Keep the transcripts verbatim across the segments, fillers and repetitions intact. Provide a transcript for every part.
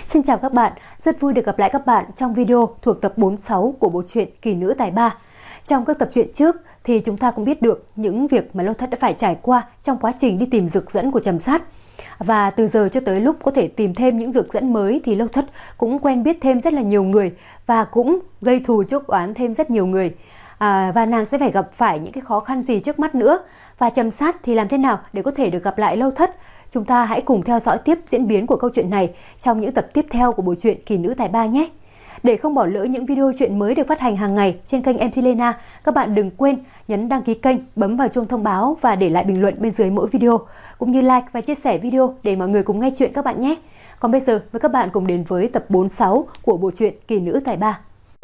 Xin chào các bạn, rất vui được gặp lại các bạn trong video thuộc tập bốn mươi sáu của bộ truyện Kỳ Nữ Tài Ba. Trong các tập truyện trước thì chúng ta cũng biết được những việc mà Lâu Thất đã phải trải qua trong quá trình đi tìm dược dẫn của Trầm Sát. Và từ giờ cho tới lúc có thể tìm thêm những dược dẫn mới thì Lâu Thất cũng quen biết thêm rất là nhiều người và cũng gây thù chuốc oán thêm rất nhiều người. À, và nàng sẽ phải gặp phải những cái khó khăn gì trước mắt nữa. Và Trầm Sát thì làm thế nào để có thể được gặp lại Lâu Thất? Chúng ta hãy cùng theo dõi tiếp diễn biến của câu chuyện này trong những tập tiếp theo của bộ truyện Kỳ Nữ Tài Ba nhé. Để không bỏ lỡ những video truyện mới được phát hành hàng ngày trên kênh em xê Lena, các bạn đừng quên nhấn đăng ký kênh, bấm vào chuông thông báo và để lại bình luận bên dưới mỗi video, cũng như like và chia sẻ video để mọi người cùng nghe chuyện các bạn nhé. Còn bây giờ mời các bạn cùng đến với tập bốn mươi sáu của bộ truyện Kỳ Nữ Tài Ba.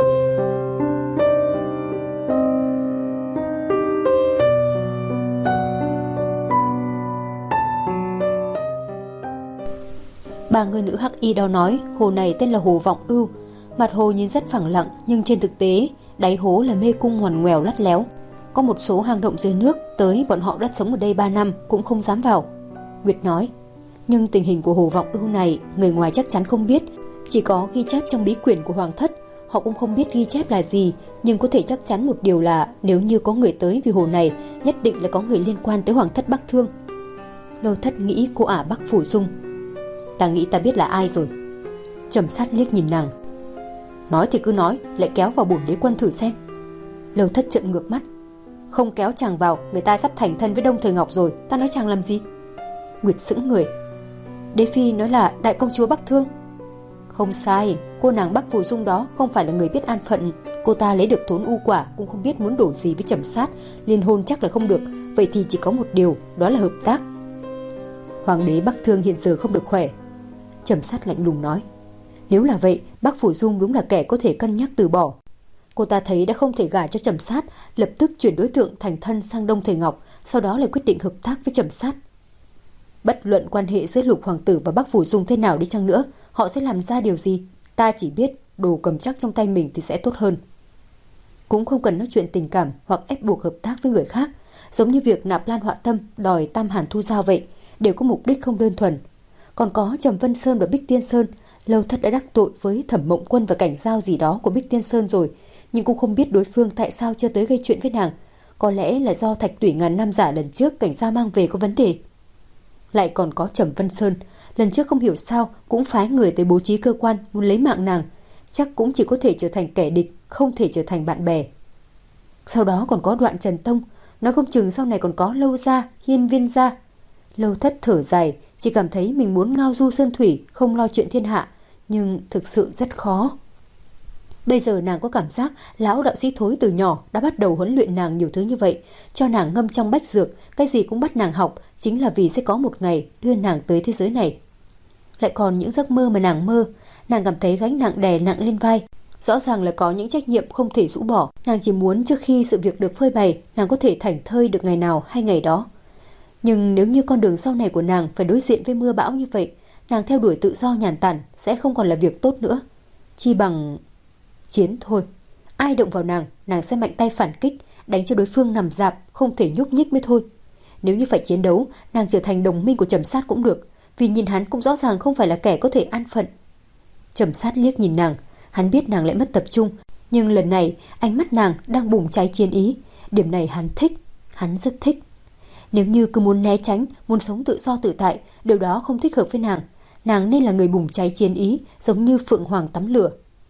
Ba người nữ hắc y đó nói hồ này tên là hồ Vọng Ưu. Mặt hồ nhìn rất phẳng lặng, nhưng trên thực tế đáy hố là mê cung ngoằn ngoèo lắt léo. Có một số hang động dưới nước tới bọn họ đã sống ở đây ba năm cũng không dám vào. Nguyệt nói, nhưng tình hình của hồ Vọng Ưu này người ngoài chắc chắn không biết, chỉ có ghi chép trong bí quyển của Hoàng thất. Họ cũng không biết ghi chép là gì, nhưng có thể chắc chắn một điều là nếu như có người tới vì hồ này, nhất định là có người liên quan tới Hoàng thất Bắc Thương. Lâu Thất nghĩ cô ả Bắc Phủ Dung. Ta nghĩ ta biết là ai rồi. Trầm Sát liếc nhìn nàng. Nói thì cứ nói, lại kéo vào bổn đế quân thử xem. Lâu Thất trợn ngược mắt. Không kéo chàng vào, người ta sắp thành thân với Đông Thời Ngọc rồi, ta nói chàng làm gì? Nguyệt sững người. Đế phi nói là đại công chúa Bắc Thương. Không sai, cô nàng Bắc Phủ Dung đó không phải là người biết an phận. Cô ta lấy được thốn u quả cũng không biết muốn đổ gì với Trầm Sát, liên hôn chắc là không được. Vậy thì chỉ có một điều, đó là hợp tác. Hoàng đế Bắc Thương hiện giờ không được khỏe. Trầm Sát lạnh lùng nói. Nếu là vậy, Bắc Phủ Dung đúng là kẻ có thể cân nhắc từ bỏ. Cô ta thấy đã không thể gả cho Trầm Sát, lập tức chuyển đối tượng thành thân sang Đông Thời Ngọc, sau đó lại quyết định hợp tác với Trầm Sát. Bất luận quan hệ giữa Lục Hoàng tử và Bắc Phủ Dung thế nào đi chăng nữa, họ sẽ làm ra điều gì, ta chỉ biết đồ cầm chắc trong tay mình thì sẽ tốt hơn. Cũng không cần nói chuyện tình cảm hoặc ép buộc hợp tác với người khác, giống như việc Nạp Lan Họa Tâm đòi Tam Hàn Thu Giao vậy, đều có mục đích không đơn thuần. Còn có Trầm Vân Sơn và Bích Tiên Sơn, Lâu Thất đã đắc tội với Thẩm Mộng Quân và Cảnh Giao gì đó của Bích Tiên Sơn rồi, nhưng cũng không biết đối phương tại sao chưa tới gây chuyện với nàng. Có lẽ là do thạch tủy ngàn năm giả lần trước Cảnh Giao mang về có vấn đề. Lại còn có Trầm Vân Sơn, lần trước không hiểu sao cũng phái người tới bố trí cơ quan muốn lấy mạng nàng, chắc cũng chỉ có thể trở thành kẻ địch, không thể trở thành bạn bè. Sau đó còn có Đoạn Trần Tông, nói không chừng sau này còn có Lâu gia, Hiên Viên gia. Lâu Thất thở dài, chỉ cảm thấy mình muốn ngao du sơn thủy, không lo chuyện thiên hạ, nhưng thực sự rất khó. Bây giờ nàng có cảm giác lão đạo sĩ Thối từ nhỏ đã bắt đầu huấn luyện nàng nhiều thứ như vậy, cho nàng ngâm trong bách dược, cái gì cũng bắt nàng học, chính là vì sẽ có một ngày đưa nàng tới thế giới này. Lại còn những giấc mơ mà nàng mơ, nàng cảm thấy gánh nặng đè nặng lên vai. Rõ ràng là có những trách nhiệm không thể rũ bỏ, nàng chỉ muốn trước khi sự việc được phơi bày, nàng có thể thảnh thơi được ngày nào hay ngày đó. Nhưng nếu như con đường sau này của nàng phải đối diện với mưa bão như vậy, nàng theo đuổi tự do nhàn tản sẽ không còn là việc tốt nữa. Chi bằng chiến thôi. Ai động vào nàng, nàng sẽ mạnh tay phản kích, đánh cho đối phương nằm rạp, không thể nhúc nhích mới thôi. Nếu như phải chiến đấu, nàng trở thành đồng minh của Trầm Sát cũng được, vì nhìn hắn cũng rõ ràng không phải là kẻ có thể an phận. Trầm Sát liếc nhìn nàng, hắn biết nàng lại mất tập trung, nhưng lần này ánh mắt nàng đang bùng cháy chiến ý. Điểm này hắn thích, hắn rất thích. Nếu như cứ muốn né tránh, muốn sống tự do tự tại, điều đó không thích hợp với nàng. Nàng nên là người bùng cháy chiến ý, giống như Phượng Hoàng tắm lửa.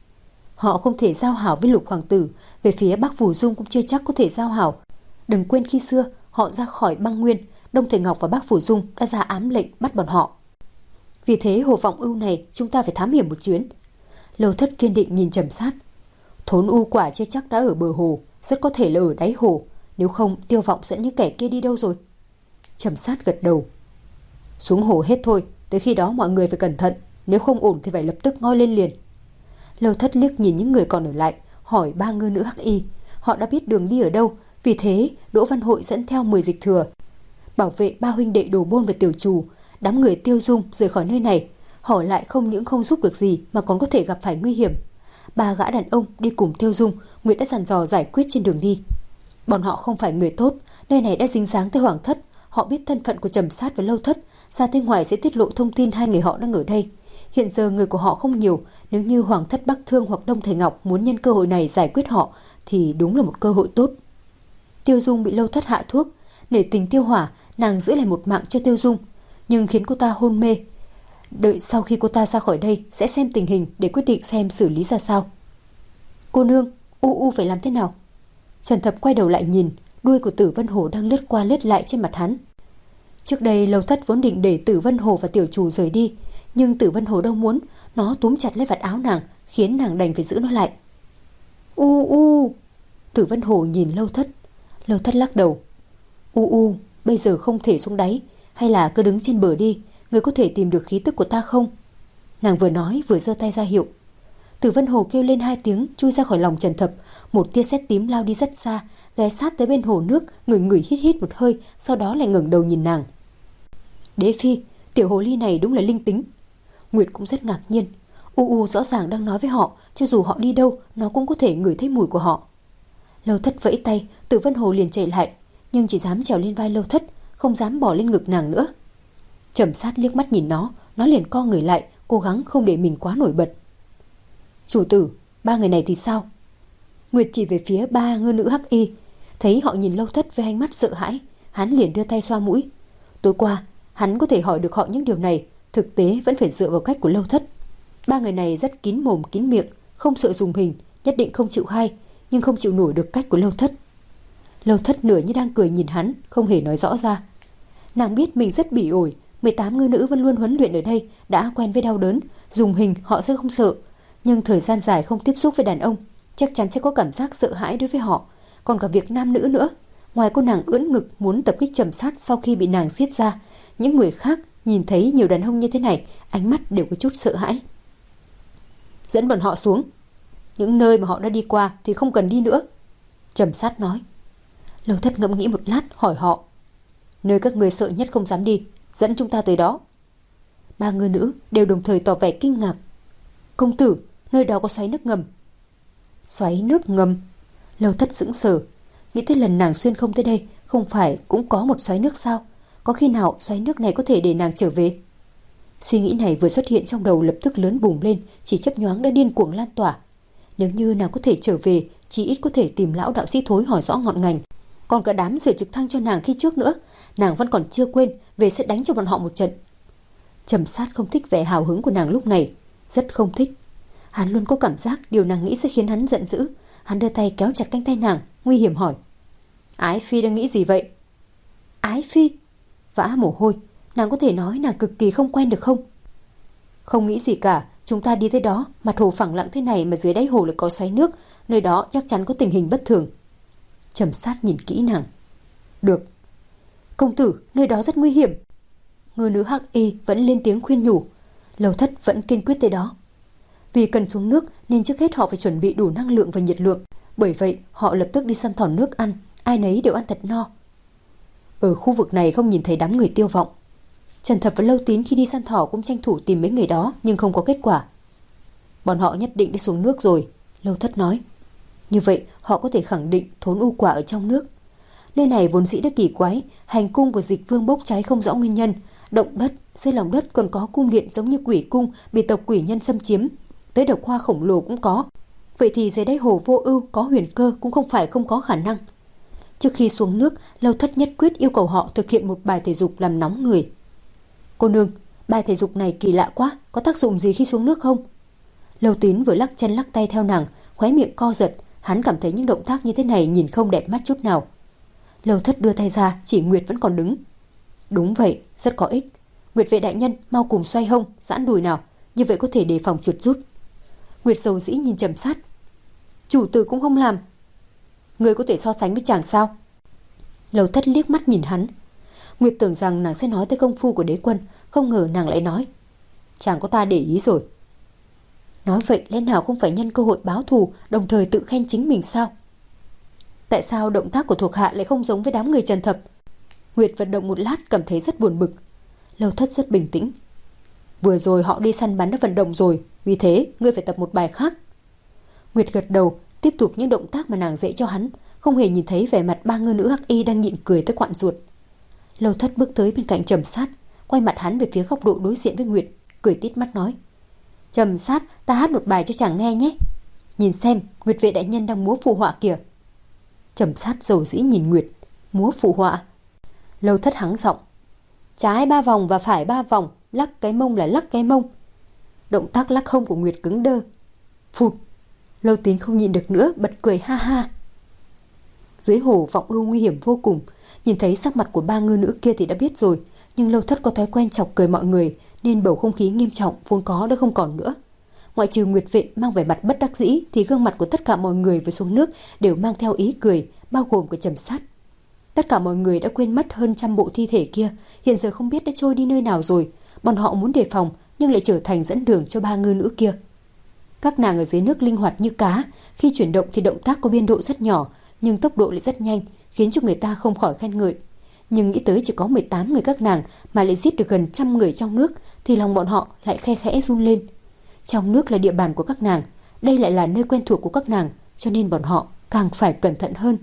Họ không thể giao hảo với Lục Hoàng tử, về phía Bắc Phủ Dung cũng chưa chắc có thể giao hảo. Đừng quên khi xưa họ ra khỏi băng nguyên, Đông Thời Ngọc và Bắc Phủ Dung đã ra ám lệnh bắt bọn họ. Vì thế hồ Vọng Ưu này chúng ta phải thám hiểm một chuyến. Lâu Thất kiên định nhìn Trầm Sát. Thốn u quả chưa chắc đã ở bờ hồ, rất có thể là ở đáy hồ. Nếu không, Tiêu Vọng dẫn những kẻ kia đi đâu rồi? Trầm Sát gật đầu. Xuống hồ hết thôi, tới khi đó mọi người phải cẩn thận, nếu không ổn thì phải lập tức ngoi lên liền. Lâu Thất liếc nhìn những người còn ở lại, hỏi ba ngư nữ hắc y. Họ đã biết đường đi ở đâu, vì thế Đỗ Văn Hội dẫn theo mười dịch thừa, bảo vệ ba huynh đệ Đồ Bôn và Tiểu Trù. Đám người Tiêu Dung rời khỏi nơi này, họ lại không những không giúp được gì mà còn có thể gặp phải nguy hiểm. Ba gã đàn ông đi cùng Tiêu Dung, Nguyệt đã dặn dò giải quyết trên đường đi. Bọn họ không phải người tốt, nơi này đã dính dáng tới Hoàng thất. Họ biết thân phận của Trầm Sát và Lâu Thất, ra tới ngoài sẽ tiết lộ thông tin hai người họ đang ở đây. Hiện giờ người của họ không nhiều, nếu như Hoàng thất Bắc Thương hoặc Đông Thời Ngọc muốn nhân cơ hội này giải quyết họ thì đúng là một cơ hội tốt. Tiêu Dung bị Lâu Thất hạ thuốc, nể tình Tiêu Hỏa, nàng giữ lại một mạng cho Tiêu Dung, nhưng khiến cô ta hôn mê. Đợi sau khi cô ta ra khỏi đây sẽ xem tình hình để quyết định xem xử lý ra sao. Cô nương, U U phải làm thế nào? Trần Thập quay đầu lại nhìn, đuôi của Tử Vân Hồ đang lướt qua lướt lại trên mặt hắn. Trước đây Lâu Thất vốn định để Tử Vân Hồ và tiểu chủ rời đi, nhưng Tử Vân Hồ đâu muốn, nó túm chặt lấy vạt áo nàng, khiến nàng đành phải giữ nó lại. U U. Tử Vân Hồ nhìn Lâu Thất. Lâu Thất lắc đầu. U U, bây giờ không thể xuống đáy, hay là cứ đứng trên bờ đi, người có thể tìm được khí tức của ta không? Nàng vừa nói vừa giơ tay ra hiệu. Tử Vân Hồ kêu lên hai tiếng, chui ra khỏi lòng Trần Thập, một tia sét tím lao đi rất xa, ghé sát tới bên hồ nước, ngửi ngửi hít hít một hơi, sau đó lại ngẩng đầu nhìn nàng. Đế phi, tiểu hồ ly này đúng là linh tính. Nguyệt cũng rất ngạc nhiên. U U rõ ràng đang nói với họ, cho dù họ đi đâu, nó cũng có thể ngửi thấy mùi của họ. Lâu Thất vẫy tay, Tử Vân Hồ liền chạy lại, nhưng chỉ dám trèo lên vai Lâu Thất, không dám bỏ lên ngực nàng nữa. Trầm Sát liếc mắt nhìn nó, nó liền co người lại, cố gắng không để mình quá nổi bật. Chủ tử, ba người này thì sao? Nguyệt chỉ về phía ba ngư nữ hắc y, thấy họ nhìn Lâu Thất với ánh mắt sợ hãi, hắn liền đưa tay xoa mũi. Tối qua, hắn có thể hỏi được họ những điều này, thực tế vẫn phải dựa vào cách của Lâu Thất. Ba người này rất kín mồm kín miệng, không sợ dùng hình, nhất định không chịu hay, nhưng không chịu nổi được cách của Lâu Thất. Lâu Thất nửa như đang cười nhìn hắn, không hề nói rõ ra. Nàng biết mình rất bỉ ổi, mười tám ngư nữ vẫn luôn huấn luyện ở đây, đã quen với đau đớn, dùng hình họ sẽ không sợ, nhưng thời gian dài không tiếp xúc với đàn ông, chắc chắn sẽ có cảm giác sợ hãi đối với họ, còn cả việc nam nữ nữa. Ngoài cô nàng ưỡn ngực muốn tập kích Trầm Sát sau khi bị nàng giết ra, những người khác nhìn thấy nhiều đàn ông như thế này, ánh mắt đều có chút sợ hãi. Dẫn bọn họ xuống, những nơi mà họ đã đi qua thì không cần đi nữa, Trầm Sát nói. Lâu Thất ngẫm nghĩ một lát, hỏi họ, nơi các người sợ nhất không dám đi, dẫn chúng ta tới đó. Ba ngư nữ đều đồng thời tỏ vẻ kinh ngạc. Công tử, nơi đó có xoáy nước ngầm. Xoáy nước ngầm? Lâu Thất sững sờ, nghĩ tới lần nàng xuyên không tới đây, không phải cũng có một xoáy nước sao? Có khi nào xoáy nước này có thể để nàng trở về? Suy nghĩ này vừa xuất hiện trong đầu lập tức lớn bùng lên, chỉ chấp nhoáng đã điên cuồng lan tỏa. Nếu như nàng có thể trở về, chỉ ít có thể tìm lão đạo sĩ Thối hỏi rõ ngọn ngành. Còn cả đám sửa trực thăng cho nàng khi trước nữa, nàng vẫn còn chưa quên, về sẽ đánh cho bọn họ một trận. Trầm Sát không thích vẻ hào hứng của nàng lúc này, rất không thích. Hắn luôn có cảm giác điều nàng nghĩ sẽ khiến hắn giận dữ. Hắn đưa tay kéo chặt cánh tay nàng, nguy hiểm hỏi, Ái Phi đang nghĩ gì vậy? Ái Phi? Vã mồ hôi, nàng có thể nói nàng cực kỳ không quen được không? Không nghĩ gì cả, chúng ta đi tới đó, mặt hồ phẳng lặng thế này mà dưới đáy hồ lại có xoáy nước, nơi đó chắc chắn có tình hình bất thường. Trầm Sát nhìn kỹ nàng. Được. Công tử, nơi đó rất nguy hiểm. Ngư nữ hắc y vẫn lên tiếng khuyên nhủ. Lâu Thất vẫn kiên quyết tới đó. Vì cần xuống nước nên trước hết họ phải chuẩn bị đủ năng lượng và nhiệt lượng. Bởi vậy họ lập tức đi săn thỏ nước ăn, ai nấy đều ăn thật no. Ở khu vực này không nhìn thấy đám người Tiêu Vọng. Trần Thập và Lâu Tín khi đi săn thỏ cũng tranh thủ tìm mấy người đó, nhưng không có kết quả. Bọn họ nhất định đi xuống nước rồi, Lâu Thất nói. Như vậy họ có thể khẳng định thốn u quả ở trong nước. Nơi này vốn dĩ đã kỳ quái, hành cung của Dịch Vương bốc cháy không rõ nguyên nhân, động đất, dưới lòng đất còn có cung điện giống như quỷ cung bị tộc quỷ nhân xâm chiếm, tới độc hoa khổng lồ cũng có. Vậy thì dưới đáy hồ vô ưu có huyền cơ cũng không phải không có khả năng. Trước khi xuống nước, Lâu Thất nhất quyết yêu cầu họ thực hiện một bài thể dục làm nóng người. Cô nương, bài thể dục này kỳ lạ quá, có tác dụng gì khi xuống nước không? Lâu Tín vừa lắc chân lắc tay theo nàng, khóe miệng co giật, hắn cảm thấy những động tác như thế này nhìn không đẹp mắt chút nào. Lâu Thất đưa tay ra, chỉ Nguyệt vẫn còn đứng. Đúng vậy, rất có ích. Nguyệt vệ đại nhân, mau cùng xoay hông, giãn đùi nào, như vậy có thể đề phòng chuột rút. Nguyệt sầu dĩ nhìn Trầm Sát. Chủ tử cũng không làm. Người có thể so sánh với chàng sao? Lâu Thất liếc mắt nhìn hắn. Nguyệt tưởng rằng nàng sẽ nói tới công phu của đế quân, không ngờ nàng lại nói, chàng có ta để ý rồi. Nói vậy lẽ nào không phải nhân cơ hội báo thù, đồng thời tự khen chính mình sao? Tại sao động tác của thuộc hạ lại không giống với đám người Trần Thập? Nguyệt vận động một lát cảm thấy rất buồn bực. Lâu Thất rất bình tĩnh. Vừa rồi họ đi săn bắn đã vận động rồi, vì thế ngươi phải tập một bài khác. Nguyệt gật đầu, tiếp tục những động tác mà nàng dạy cho hắn, không hề nhìn thấy vẻ mặt ba ngư nữ hắc y đang nhịn cười tới quặn ruột. Lâu Thất bước tới bên cạnh Trầm Sát, quay mặt hắn về phía góc độ đối diện với Nguyệt, cười tít mắt nói, Trầm Sát, ta hát một bài cho chàng nghe nhé. Nhìn xem, Nguyệt vệ đại nhân đang múa phù họa kìa. Trầm Sát dầu dĩ nhìn Nguyệt. Múa phù họa? Lâu Thất hắng giọng. Trái ba vòng và phải ba vòng, lắc cái mông là lắc cái mông. Động tác lắc hông của Nguyệt cứng đơ. Phụt. Lâu Tín không nhịn được nữa, bật cười ha ha. Dưới hồ Vọng Ưu nguy hiểm vô cùng. Nhìn thấy sắc mặt của ba ngư nữ kia thì đã biết rồi, nhưng Lâu Thất có thói quen chọc cười mọi người, nên bầu không khí nghiêm trọng vốn có đã không còn nữa. Ngoại trừ Nguyệt vệ mang vẻ mặt bất đắc dĩ, thì gương mặt của tất cả mọi người vừa xuống nước đều mang theo ý cười, bao gồm của Trầm Sát. Tất cả mọi người đã quên mất hơn trăm bộ thi thể kia, hiện giờ không biết đã trôi đi nơi nào rồi. Bọn họ muốn đề phòng nhưng lại trở thành dẫn đường cho ba ngư nữ kia. Các nàng ở dưới nước linh hoạt như cá, khi chuyển động thì động tác có biên độ rất nhỏ, nhưng tốc độ lại rất nhanh, khiến cho người ta không khỏi khen ngợi. Nhưng nghĩ tới chỉ có mười tám người các nàng mà lại giết được gần trăm người trong nước, thì lòng bọn họ lại khe khẽ run lên. Trong nước là địa bàn của các nàng, đây lại là nơi quen thuộc của các nàng, cho nên bọn họ càng phải cẩn thận hơn.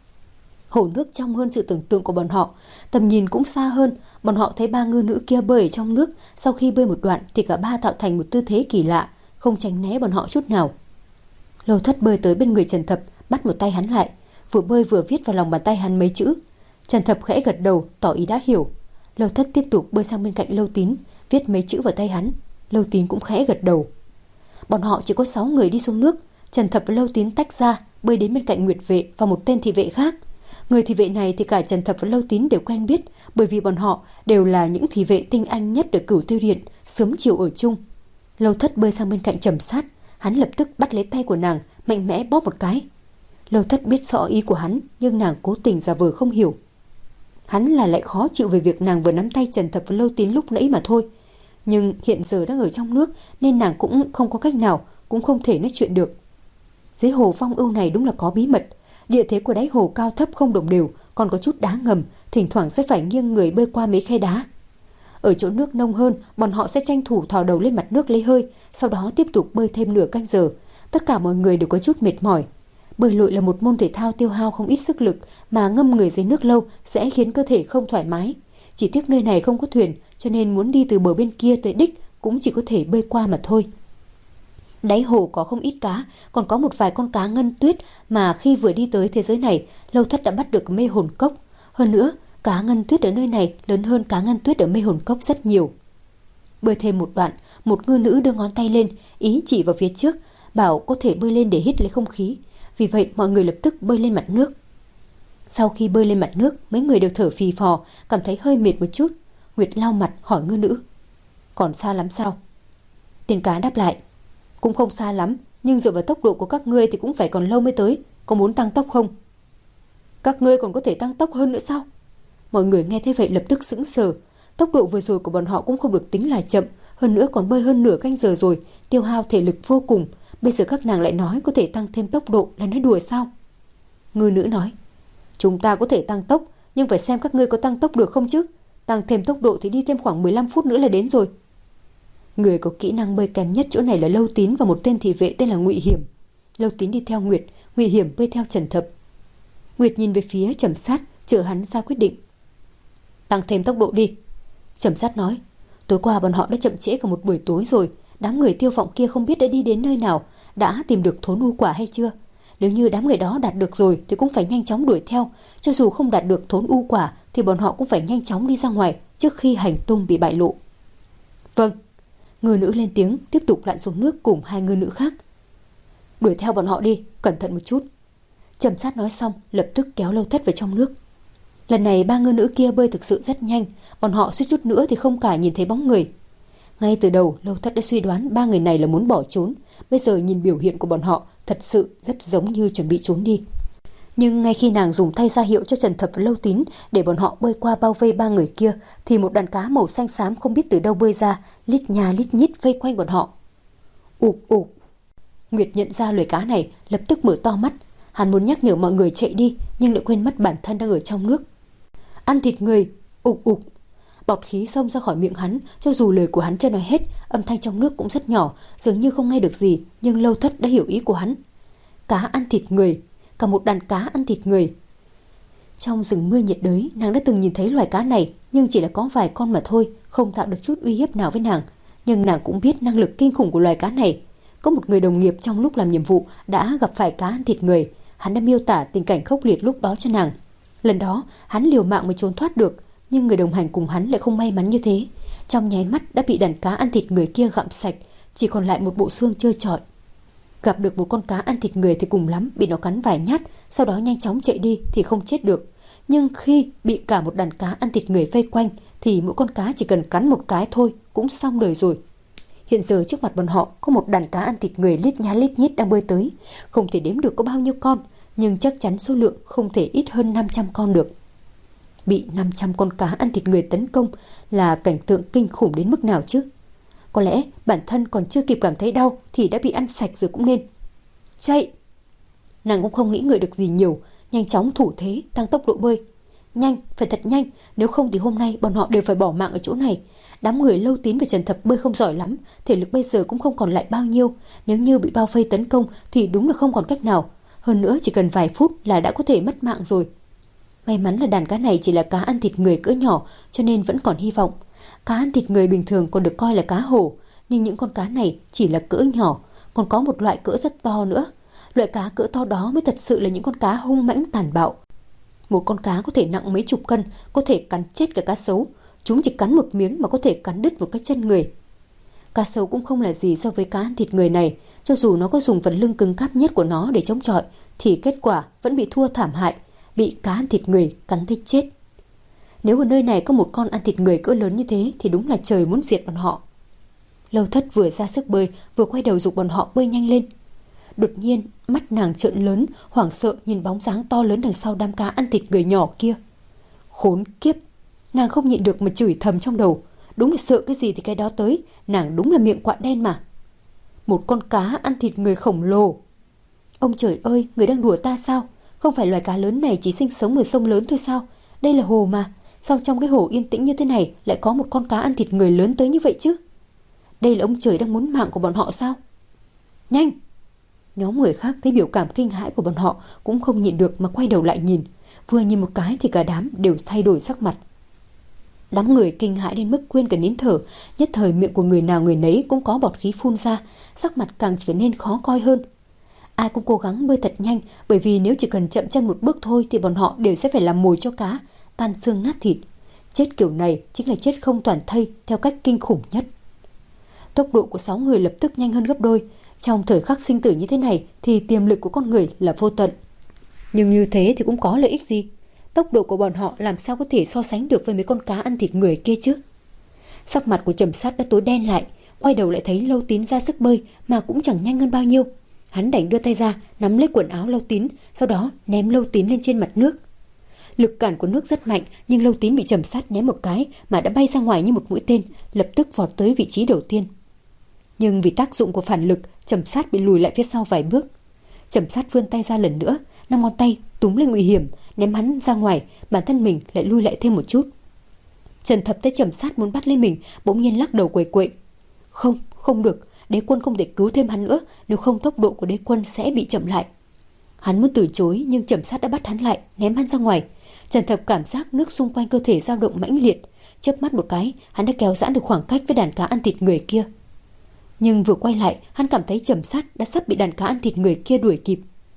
Hồ nước trong hơn sự tưởng tượng của bọn họ, tầm nhìn cũng xa hơn. Bọn họ thấy ba ngư nữ kia bơi ở trong nước, sau khi bơi một đoạn thì cả ba tạo thành một tư thế kỳ lạ, không tránh né bọn họ chút nào. Lâu Thất bơi tới bên người Trần Thập, bắt một tay hắn lại, vừa bơi vừa viết vào lòng bàn tay hắn mấy chữ. Trần Thập khẽ gật đầu, tỏ ý đã hiểu. Lâu Thất tiếp tục bơi sang bên cạnh Lâu Tín, viết mấy chữ vào tay hắn. Lâu Tín cũng khẽ gật đầu. Bọn họ chỉ có sáu người đi xuống nước. Trần Thập và Lâu Tín tách ra, bơi đến bên cạnh Nguyệt vệ và một tên thị vệ khác. Người thị vệ này thì cả Trần Thập và Lâu Tín đều quen biết, bởi vì bọn họ đều là những thị vệ tinh anh nhất ở Cửu Tiêu Điện, sớm chiều ở chung. Lâu Thất bơi sang bên cạnh Trầm Sát, hắn lập tức bắt lấy tay của nàng, mạnh mẽ bóp một cái. Lâu Thất biết rõ ý của hắn, nhưng nàng cố tình giả vờ không hiểu. Hắn là lại khó chịu về việc nàng vừa nắm tay Trần Thập và Lâu Tín lúc nãy mà thôi. Nhưng hiện giờ đang ở trong nước nên nàng cũng không có cách nào, cũng không thể nói chuyện được. Dưới hồ Phong Ưu này đúng là có bí mật. Địa thế của đáy hồ cao thấp không đồng đều, còn có chút đá ngầm, thỉnh thoảng sẽ phải nghiêng người bơi qua mấy khe đá. Ở chỗ nước nông hơn, bọn họ sẽ tranh thủ thò đầu lên mặt nước lấy hơi, sau đó tiếp tục bơi thêm nửa canh giờ. Tất cả mọi người đều có chút mệt mỏi. Bơi lội là một môn thể thao tiêu hao không ít sức lực, mà ngâm người dưới nước lâu sẽ khiến cơ thể không thoải mái. Chỉ tiếc nơi này không có thuyền, cho nên muốn đi từ bờ bên kia tới đích cũng chỉ có thể bơi qua mà thôi. Đáy hồ có không ít cá, còn có một vài con cá ngân tuyết mà khi vừa đi tới thế giới này, Lâu Thất đã bắt được mê hồn cốc. Hơn nữa, cá ngân tuyết ở nơi này lớn hơn cá ngân tuyết ở mê hồn cốc rất nhiều. Bơi thêm một đoạn, một ngư nữ đưa ngón tay lên, ý chỉ vào phía trước, bảo có thể bơi lên để hít lấy không khí. Vì vậy mọi người lập tức bơi lên mặt nước. Sau khi bơi lên mặt nước, mấy người đều thở phì phò, cảm thấy hơi mệt một chút. Nguyệt lau mặt hỏi ngư nữ: Còn xa lắm sao? Tên cá đáp lại: Cũng không xa lắm, nhưng dựa vào tốc độ của các ngươi thì cũng phải còn lâu mới tới. Có muốn tăng tốc không? Các ngươi còn có thể tăng tốc hơn nữa sao? Mọi người nghe thế vậy lập tức sững sờ. Tốc độ vừa rồi của bọn họ cũng không được tính là chậm, hơn nữa còn bơi hơn nửa canh giờ rồi, tiêu hao thể lực vô cùng. Bây giờ các nàng lại nói có thể tăng thêm tốc độ, là nói đùa sao? Ngư nữ nói: Chúng ta có thể tăng tốc, nhưng phải xem các ngươi có tăng tốc được không chứ. Tăng thêm tốc độ thì đi thêm khoảng mười lăm phút nữa là đến rồi. Người có kỹ năng bơi kém nhất chỗ này là Lâu Tín và một tên thị vệ tên là Ngụy Hiểm. Lâu Tín đi theo Nguyệt, Ngụy Hiểm bơi theo Trần Thập. Nguyệt nhìn về phía Trầm Sát, chờ hắn ra quyết định. Tăng thêm tốc độ đi. Trầm Sát nói: Tối qua bọn họ đã chậm trễ cả một buổi tối rồi. Đám người Tiêu Vọng kia không biết đã đi đến nơi nào, đã tìm được thốn u quả hay chưa. Nếu như đám người đó đạt được rồi thì cũng phải nhanh chóng đuổi theo. Cho dù không đạt được thốn u quả thì bọn họ cũng phải nhanh chóng đi ra ngoài trước khi hành tung bị bại lộ. Vâng. Ngư nữ lên tiếng, tiếp tục lặn xuống nước cùng hai ngư nữ khác. Đuổi theo bọn họ đi, cẩn thận một chút. Trầm Sát nói xong lập tức kéo Lâu Thất vào trong nước. Lần này ba ngư nữ kia bơi thực sự rất nhanh, bọn họ suýt chút nữa thì không cả nhìn thấy bóng người. Ngay từ đầu Lâu Thất đã suy đoán ba người này là muốn bỏ trốn. Bây giờ nhìn biểu hiện của bọn họ thật sự rất giống như chuẩn bị trốn đi. Nhưng ngay khi nàng dùng tay ra hiệu cho Trần Thập và Lâu Tín để bọn họ bơi qua bao vây ba người kia, thì một đàn cá màu xanh xám không biết từ đâu bơi ra, lít nha lít nhít vây quanh bọn họ. Ụp ụp. Nguyệt nhận ra loài cá này, lập tức mở to mắt. Hắn muốn nhắc nhở mọi người chạy đi, nhưng lại quên mất bản thân đang ở trong nước. Ăn thịt người. Ụp ụp. Bọt khí xông ra khỏi miệng hắn, cho dù lời của hắn chưa nói hết, âm thanh trong nước cũng rất nhỏ, dường như không nghe được gì, nhưng Lâu Thất đã hiểu ý của hắn. Cá ăn thịt người. Cả một đàn cá ăn thịt người. Trong rừng mưa nhiệt đới, nàng đã từng nhìn thấy loài cá này, nhưng chỉ là có vài con mà thôi, không tạo được chút uy hiếp nào với nàng. Nhưng nàng cũng biết năng lực kinh khủng của loài cá này. Có một người đồng nghiệp trong lúc làm nhiệm vụ đã gặp phải cá ăn thịt người. Hắn đã miêu tả tình cảnh khốc liệt lúc đó cho nàng. Lần đó hắn liều mạng mới trốn thoát được, nhưng người đồng hành cùng hắn lại không may mắn như thế. Trong nháy mắt đã bị đàn cá ăn thịt người kia gặm sạch, chỉ còn lại một bộ xương trơ trọi. Gặp được một con cá ăn thịt người thì cùng lắm bị nó cắn vài nhát, sau đó nhanh chóng chạy đi thì không chết được. Nhưng khi bị cả một đàn cá ăn thịt người vây quanh thì mỗi con cá chỉ cần cắn một cái thôi cũng xong đời rồi. Hiện giờ trước mặt bọn họ có một đàn cá ăn thịt người lít nhá lít nhít đang bơi tới. Không thể đếm được có bao nhiêu con, nhưng chắc chắn số lượng không thể ít hơn năm trăm con được. Bị năm trăm con cá ăn thịt người tấn công là cảnh tượng kinh khủng đến mức nào chứ? Có lẽ bản thân còn chưa kịp cảm thấy đau thì đã bị ăn sạch rồi cũng nên. Chạy! Nàng cũng không nghĩ ngợi được gì nhiều, nhanh chóng thủ thế, tăng tốc độ bơi. Nhanh, phải thật nhanh, nếu không thì hôm nay bọn họ đều phải bỏ mạng ở chỗ này. Đám người Lâu Tín và Trần Thập bơi không giỏi lắm, thể lực bây giờ cũng không còn lại bao nhiêu. Nếu như bị bao vây tấn công thì đúng là không còn cách nào. Hơn nữa chỉ cần vài phút là đã có thể mất mạng rồi. May mắn là đàn cá này chỉ là cá ăn thịt người cỡ nhỏ, cho nên vẫn còn hy vọng. Cá ăn thịt người bình thường còn được coi là cá hổ, nhưng những con cá này chỉ là cỡ nhỏ, còn có một loại cỡ rất to nữa. Loại cá cỡ to đó mới thật sự là những con cá hung mãnh tàn bạo. Một con cá có thể nặng mấy chục cân, có thể cắn chết cả cá sấu. Chúng chỉ cắn một miếng mà có thể cắn đứt một cái chân người. Cá sấu cũng không là gì so với cá ăn thịt người này. Cho dù nó có dùng phần lưng cứng cáp nhất của nó để chống chọi, thì kết quả vẫn bị thua thảm hại, bị cá ăn thịt người cắn tới chết. Nếu ở nơi này có một con ăn thịt người cỡ lớn như thế thì đúng là trời muốn diệt bọn họ. Lâu Thất vừa ra sức bơi, vừa quay đầu giục bọn họ bơi nhanh lên. Đột nhiên mắt nàng trợn lớn, hoảng sợ nhìn bóng dáng to lớn đằng sau đám cá ăn thịt người nhỏ kia. Khốn kiếp! Nàng không nhịn được mà chửi thầm trong đầu. Đúng là sợ cái gì thì cái đó tới, nàng đúng là miệng quạ đen mà. Một con cá ăn thịt người khổng lồ. Ông trời ơi, người đang đùa ta sao? Không phải loài cá lớn này chỉ sinh sống ở sông lớn thôi sao? Đây là hồ mà, sao trong cái hồ yên tĩnh như thế này lại có một con cá ăn thịt người lớn tới như vậy chứ? Đây là ông trời đang muốn mạng của bọn họ sao? Nhanh! Nhóm người khác thấy biểu cảm kinh hãi của bọn họ cũng không nhịn được mà quay đầu lại nhìn. Vừa nhìn một cái thì cả đám đều thay đổi sắc mặt. Đám người kinh hãi đến mức quên cả nín thở, nhất thời miệng của người nào người nấy cũng có bọt khí phun ra, sắc mặt càng trở nên khó coi hơn. Ai cũng cố gắng bơi thật nhanh, bởi vì nếu chỉ cần chậm chân một bước thôi thì bọn họ đều sẽ phải làm mồi cho cá, tan xương nát thịt. Chết kiểu này chính là chết không toàn thây theo cách kinh khủng nhất. Tốc độ của sáu người lập tức nhanh hơn gấp đôi. Trong thời khắc sinh tử như thế này thì tiềm lực của con người là vô tận. Nhưng như thế thì cũng có lợi ích gì? Tốc độ của bọn họ làm sao có thể so sánh được với mấy con cá ăn thịt người kia chứ? Sắc mặt của Trầm Sát đã tối đen lại, quay đầu lại thấy Lâu Tín ra sức bơi mà cũng chẳng nhanh hơn bao nhiêu. Hắn đành đưa tay ra nắm lấy quần áo Lâu Tín, sau đó ném Lâu Tín lên trên mặt nước. Lực cản của nước rất mạnh, nhưng Lâu Tín bị Trầm Sát ném một cái mà đã bay ra ngoài như một mũi tên, lập tức vọt tới vị trí đầu tiên. Nhưng vì tác dụng của phản lực, Trầm Sát bị lùi lại phía sau vài bước. Trầm Sát vươn tay ra lần nữa, năm ngón tay túm lên Nguy Hiểm, ném hắn ra ngoài, bản thân mình lại lui lại thêm một chút. Trần Thập thấy Trầm Sát muốn bắt lấy mình, bỗng nhiên lắc đầu quậy quậy. Không, không được, Đế Quân không thể cứu thêm hắn nữa, nếu không tốc độ của Đế Quân sẽ bị chậm lại. Hắn muốn từ chối nhưng Trầm Sát đã bắt hắn lại, ném hắn ra ngoài. Trần Thập cảm giác nước xung quanh cơ thể dao động mãnh liệt, chớp mắt một cái, hắn đã kéo giãn được khoảng cách với đàn cá ăn thịt người kia. Nhưng vừa quay lại, hắn cảm thấy Trầm Sát đã sắp bị đàn cá ăn thịt người kia đuổi kịp.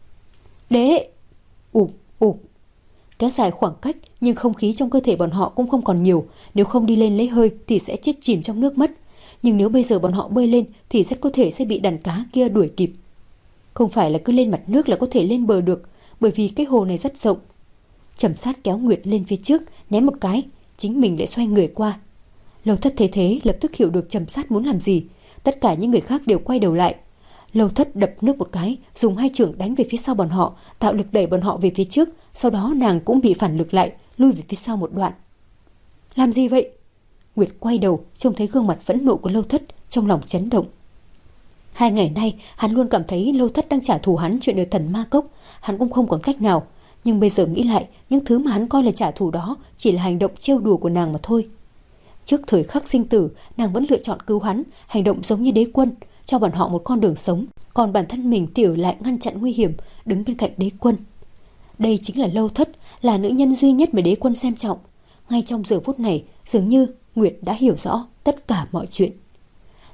Đế! Ụp, ụp. Kéo dài khoảng cách, nhưng không khí trong cơ thể bọn họ cũng không còn nhiều. Nếu không đi lên lấy hơi thì sẽ chết chìm trong nước mất. Nhưng nếu bây giờ bọn họ bơi lên thì rất có thể sẽ bị đàn cá kia đuổi kịp. Không phải là cứ lên mặt nước là có thể lên bờ được, bởi vì cái hồ này rất rộng. Trầm Sát kéo Nguyệt lên phía trước, ném một cái, chính mình lại xoay người qua. Lâu Thất thấy thế lập tức hiểu được Trầm Sát muốn làm gì. Tất cả những người khác đều quay đầu lại. Lâu Thất đập nước một cái, dùng hai chưởng đánh về phía sau bọn họ, tạo lực đẩy bọn họ về phía trước. Sau đó nàng cũng bị phản lực lại, lui về phía sau một đoạn. Làm gì vậy? Nguyệt quay đầu, trông thấy gương mặt phẫn nộ của Lâu Thất, trong lòng chấn động. Hai ngày nay hắn luôn cảm thấy Lâu Thất đang trả thù hắn chuyện ở Thần Ma Cốc. Hắn cũng không còn cách nào. Nhưng bây giờ nghĩ lại, những thứ mà hắn coi là trả thù đó chỉ là hành động trêu đùa của nàng mà thôi. Trước thời khắc sinh tử, nàng vẫn lựa chọn cứu hắn, hành động giống như Đế Quân, cho bọn họ một con đường sống, còn bản thân mình thì ở lại ngăn chặn nguy hiểm, đứng bên cạnh Đế Quân. Đây chính là Lâu Thất, là nữ nhân duy nhất mà Đế Quân xem trọng. Ngay trong giờ phút này, dường như Nguyệt đã hiểu rõ tất cả mọi chuyện.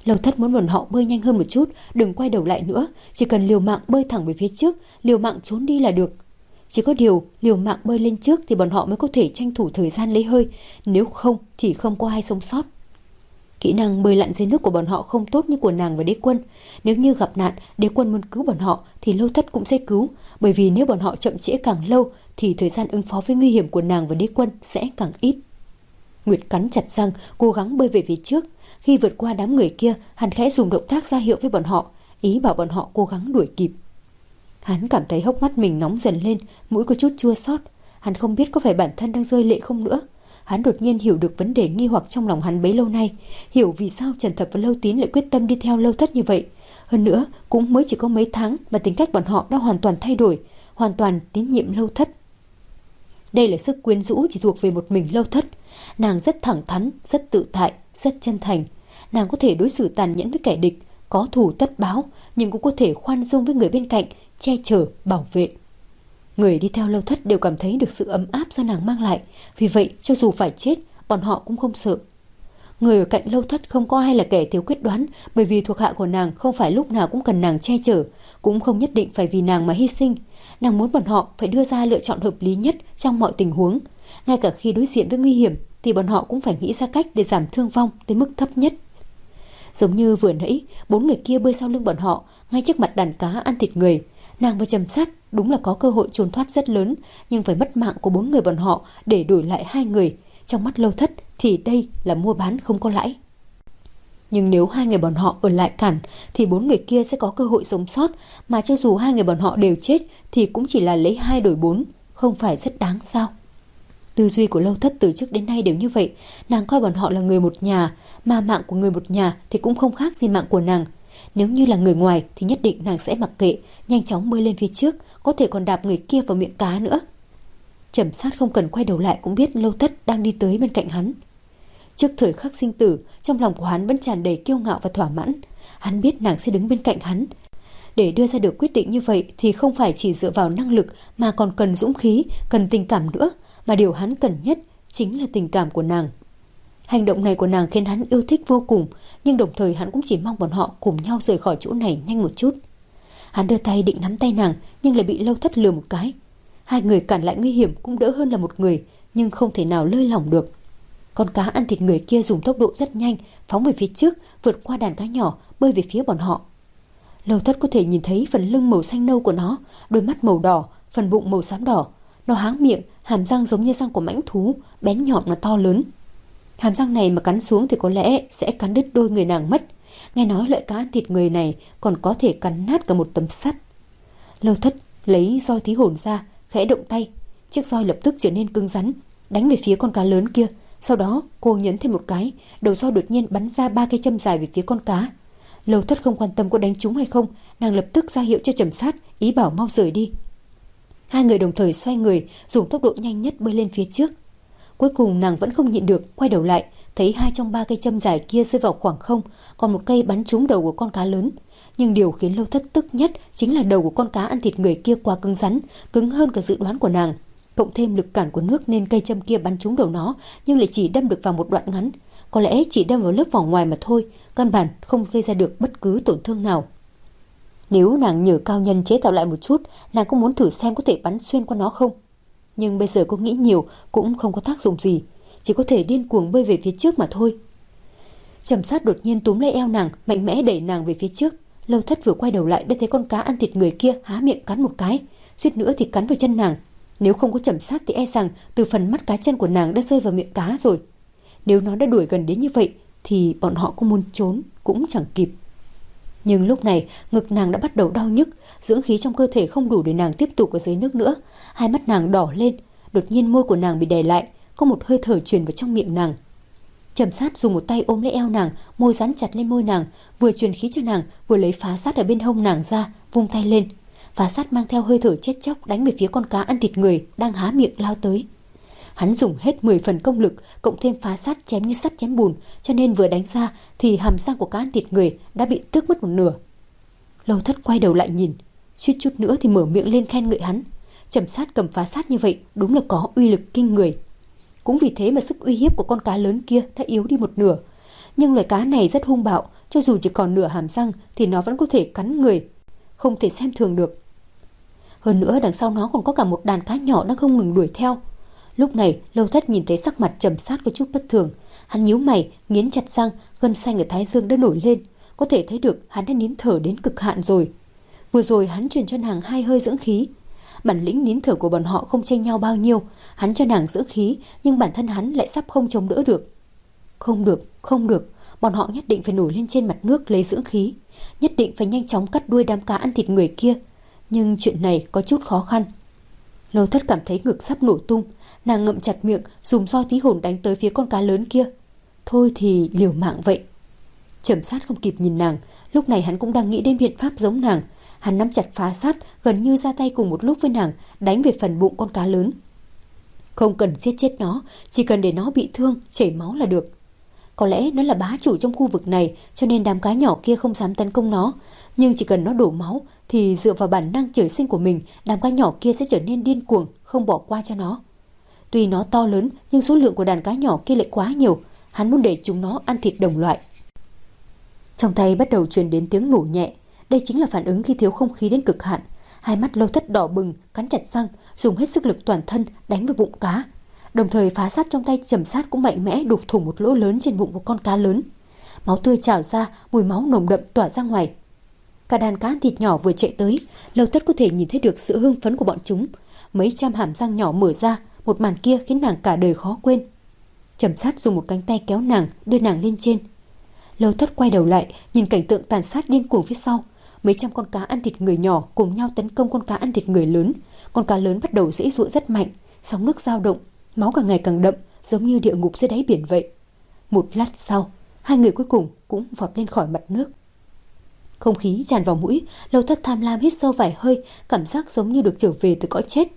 Lâu Thất muốn bọn họ bơi nhanh hơn một chút, đừng quay đầu lại nữa, chỉ cần liều mạng bơi thẳng về phía trước, liều mạng trốn đi là được. Chỉ có điều liều mạng bơi lên trước thì bọn họ mới có thể tranh thủ thời gian lấy hơi, nếu không thì không có ai sống sót. Kỹ năng bơi lặn dưới nước của bọn họ không tốt như của nàng và Đế Quân. Nếu như gặp nạn, Đế Quân muốn cứu bọn họ thì Lâu Thất cũng sẽ cứu, bởi vì nếu bọn họ chậm trễ càng lâu thì thời gian ứng phó với nguy hiểm của nàng và Đế Quân sẽ càng ít. Nguyệt cắn chặt răng, cố gắng bơi về phía trước. Khi vượt qua đám người kia, hắn khẽ dùng động tác ra hiệu với bọn họ, ý bảo bọn họ cố gắng đuổi kịp. Hắn cảm thấy hốc mắt mình nóng dần lên, mũi có chút chua xót. Hắn không biết có phải bản thân đang rơi lệ không nữa. Hắn đột nhiên hiểu được vấn đề nghi hoặc trong lòng hắn bấy lâu nay, hiểu vì sao Trần Thập và Lâu Tín lại quyết tâm đi theo Lâu Thất như vậy. Hơn nữa, cũng mới chỉ có mấy tháng mà tính cách bọn họ đã hoàn toàn thay đổi, hoàn toàn tín nhiệm Lâu Thất. Đây là sức quyến rũ chỉ thuộc về một mình Lâu Thất. Nàng rất thẳng thắn, rất tự tại, rất chân thành. Nàng có thể đối xử tàn nhẫn với kẻ địch, có thù tất báo, nhưng cũng có thể khoan dung với người bên cạnh, che chở, bảo vệ. Người đi theo Lâu Thất đều cảm thấy được sự ấm áp do nàng mang lại, vì vậy cho dù phải chết, bọn họ cũng không sợ. Người ở cạnh Lâu Thất không có ai là kẻ thiếu quyết đoán, bởi vì thuộc hạ của nàng không phải lúc nào cũng cần nàng che chở, cũng không nhất định phải vì nàng mà hy sinh. Nàng muốn bọn họ phải đưa ra lựa chọn hợp lý nhất trong mọi tình huống. Ngay cả khi đối diện với nguy hiểm thì bọn họ cũng phải nghĩ ra cách để giảm thương vong tới mức thấp nhất. Giống như vừa nãy, bốn người kia bơi sau lưng bọn họ, ngay trước mặt đàn cá ăn thịt người. Nàng và Trầm Sát đúng là có cơ hội trốn thoát rất lớn, nhưng phải mất mạng của bốn người bọn họ để đổi lại hai người. Trong mắt Lâu Thất thì đây là mua bán không có lãi. Nhưng nếu hai người bọn họ ở lại cản thì bốn người kia sẽ có cơ hội sống sót, mà cho dù hai người bọn họ đều chết thì cũng chỉ là lấy hai đổi bốn, không phải rất đáng sao? Tư duy của Lâu Thất từ trước đến nay đều như vậy, nàng coi bọn họ là người một nhà, mà mạng của người một nhà thì cũng không khác gì mạng của nàng. Nếu như là người ngoài thì nhất định nàng sẽ mặc kệ, nhanh chóng bơi lên phía trước, có thể còn đạp người kia vào miệng cá nữa. Trầm Sát không cần quay đầu lại cũng biết Lâu Thất đang đi tới bên cạnh hắn. Trước thời khắc sinh tử, trong lòng của hắn vẫn tràn đầy kiêu ngạo và thỏa mãn. Hắn biết nàng sẽ đứng bên cạnh hắn. Để đưa ra được quyết định như vậy thì không phải chỉ dựa vào năng lực mà còn cần dũng khí, cần tình cảm nữa, mà điều hắn cần nhất chính là tình cảm của nàng. Hành động này của nàng khiến hắn yêu thích vô cùng, nhưng đồng thời hắn cũng chỉ mong bọn họ cùng nhau rời khỏi chỗ này nhanh một chút. Hắn đưa tay định nắm tay nàng, nhưng lại bị Lâu Thất lừa một cái. Hai người cản lại nguy hiểm cũng đỡ hơn là một người, nhưng không thể nào lơi lỏng được. Con cá ăn thịt người kia dùng tốc độ rất nhanh, phóng về phía trước, vượt qua đàn cá nhỏ, bơi về phía bọn họ. Lâu Thất có thể nhìn thấy phần lưng màu xanh nâu của nó, đôi mắt màu đỏ, phần bụng màu xám đỏ. Nó háng miệng, hàm răng giống như răng của mãnh thú, bén nhọn và to lớn. Hàm răng này mà cắn xuống thì có lẽ sẽ cắn đứt đôi người nàng mất. Nghe nói loại cá ăn thịt người này còn có thể cắn nát cả một tấm sắt. Lâu Thất lấy roi thí hồn ra, khẽ động tay, chiếc roi lập tức trở nên cứng rắn, đánh về phía con cá lớn kia. Sau đó cô nhấn thêm một cái, đầu roi đột nhiên bắn ra ba cây châm dài về phía con cá. Lâu Thất không quan tâm có đánh trúng hay không, nàng lập tức ra hiệu cho Trầm Sát, ý bảo mau rời đi. Hai người đồng thời xoay người, dùng tốc độ nhanh nhất bơi lên phía trước. Cuối cùng nàng vẫn không nhịn được, quay đầu lại, thấy hai trong ba cây châm dài kia rơi vào khoảng không, còn một cây bắn trúng đầu của con cá lớn. Nhưng điều khiến Lâu Thất tức nhất chính là đầu của con cá ăn thịt người kia quá cứng rắn, cứng hơn cả dự đoán của nàng. Cộng thêm lực cản của nước nên cây châm kia bắn trúng đầu nó, nhưng lại chỉ đâm được vào một đoạn ngắn, có lẽ chỉ đâm vào lớp vỏ ngoài mà thôi, căn bản không gây ra được bất cứ tổn thương nào. Nếu nàng nhờ cao nhân chế tạo lại một chút, nàng cũng muốn thử xem có thể bắn xuyên qua nó không. Nhưng bây giờ cô nghĩ nhiều cũng không có tác dụng gì, chỉ có thể điên cuồng bơi về phía trước mà thôi. Trầm Sát đột nhiên túm lấy eo nàng, mạnh mẽ đẩy nàng về phía trước. Lâu Thất vừa quay đầu lại đã thấy con cá ăn thịt người kia há miệng cắn một cái, suýt nữa thì cắn vào chân nàng. Nếu không có Trầm Sát thì e rằng từ phần mắt cá chân của nàng đã rơi vào miệng cá rồi. Nếu nó đã đuổi gần đến như vậy thì bọn họ có muốn trốn cũng chẳng kịp. Nhưng lúc này ngực nàng đã bắt đầu đau nhức, dưỡng khí trong cơ thể không đủ để nàng tiếp tục ở dưới nước nữa. Hai mắt nàng đỏ lên, đột nhiên môi của nàng bị đè lại, có một hơi thở truyền vào trong miệng nàng. Trầm Sát dùng một tay ôm lấy eo nàng, môi dán chặt lên môi nàng, vừa truyền khí cho nàng, vừa lấy phá sát ở bên hông nàng ra, vung tay lên. Phá sát mang theo hơi thở chết chóc đánh về phía con cá ăn thịt người đang há miệng lao tới. Hắn dùng hết mười phần công lực, cộng thêm phá sát chém như sắt chém bùn, cho nên vừa đánh ra thì hàm răng của cá ăn thịt người đã bị tước mất một nửa. Lâu Thất quay đầu lại nhìn, suýt chút nữa thì mở miệng lên khen ngợi hắn. Trầm Sát cầm phá sát như vậy đúng là có uy lực kinh người. Cũng vì thế mà sức uy hiếp của con cá lớn kia đã yếu đi một nửa. Nhưng loài cá này rất hung bạo, cho dù chỉ còn nửa hàm răng thì nó vẫn có thể cắn người, không thể xem thường được. Hơn nữa đằng sau nó còn có cả một đàn cá nhỏ đang không ngừng đuổi theo. Lúc này Lâu Thất nhìn thấy sắc mặt Trầm Sát có chút bất thường. Hắn nhíu mày, nghiến chặt răng, gân xanh ở thái dương đã nổi lên. Có thể thấy được hắn đã nín thở đến cực hạn rồi. Vừa rồi hắn truyền cho nàng hai hơi dưỡng khí. Bản lĩnh nín thở của bọn họ không chênh nhau bao nhiêu. Hắn cho nàng dưỡng khí, nhưng bản thân hắn lại sắp không chống đỡ được. Không được, không được. Bọn họ nhất định phải nổi lên trên mặt nước lấy dưỡng khí. Nhất định phải nhanh chóng cắt đuôi đám cá ăn thịt người kia. Nhưng chuyện này có chút khó khăn. Lâu Thất cảm thấy ngực sắp nổ tung. Nàng ngậm chặt miệng, dùng roi tí hồn đánh tới phía con cá lớn kia. Thôi thì liều mạng vậy. Trầm Sát không kịp nhìn nàng. Lúc này hắn cũng đang nghĩ đến biện pháp giống nàng. Hắn nắm chặt phá sát, gần như ra tay cùng một lúc với nàng, đánh về phần bụng con cá lớn. Không cần giết chết nó, chỉ cần để nó bị thương, chảy máu là được. Có lẽ nó là bá chủ trong khu vực này, cho nên đám cá nhỏ kia không dám tấn công nó. Nhưng chỉ cần nó đổ máu thì dựa vào bản năng trời sinh của mình, đám cá nhỏ kia sẽ trở nên điên cuồng, không bỏ qua cho nó. Tuy nó to lớn, nhưng số lượng của đàn cá nhỏ kia lại quá nhiều. Hắn muốn để chúng nó ăn thịt đồng loại. Trong tay bắt đầu truyền đến tiếng nổ nhẹ. Đây chính là phản ứng khi thiếu không khí đến cực hạn. Hai mắt Lâu Thất đỏ bừng, cắn chặt răng, dùng hết sức lực toàn thân đánh vào bụng cá. Đồng thời phá sát trong tay Trầm Sát cũng mạnh mẽ đục thủng một lỗ lớn trên bụng của con cá lớn. Máu tươi trào ra, mùi máu nồng đậm tỏa ra ngoài. Cả đàn cá thịt nhỏ vừa chạy tới, Lâu Thất có thể nhìn thấy được sự hưng phấn của bọn chúng. Mấy trăm hàm răng nhỏ mở ra, một màn kia khiến nàng cả đời khó quên. Trầm Sát dùng một cánh tay kéo nàng, đưa nàng lên trên. Lâu Thất quay đầu lại, nhìn cảnh tượng tàn sát điên cuồng phía sau. Mấy trăm con cá ăn thịt người nhỏ cùng nhau tấn công con cá ăn thịt người lớn. Con cá lớn bắt đầu giãy giụa rất mạnh, sóng nước dao động, máu càng ngày càng đậm, giống như địa ngục dưới đáy biển vậy. Một lát sau, hai người cuối cùng cũng vọt lên khỏi mặt nước. Không khí tràn vào mũi, Lâu Thất tham lam hít sâu vài hơi, cảm giác giống như được trở về từ cõi chết.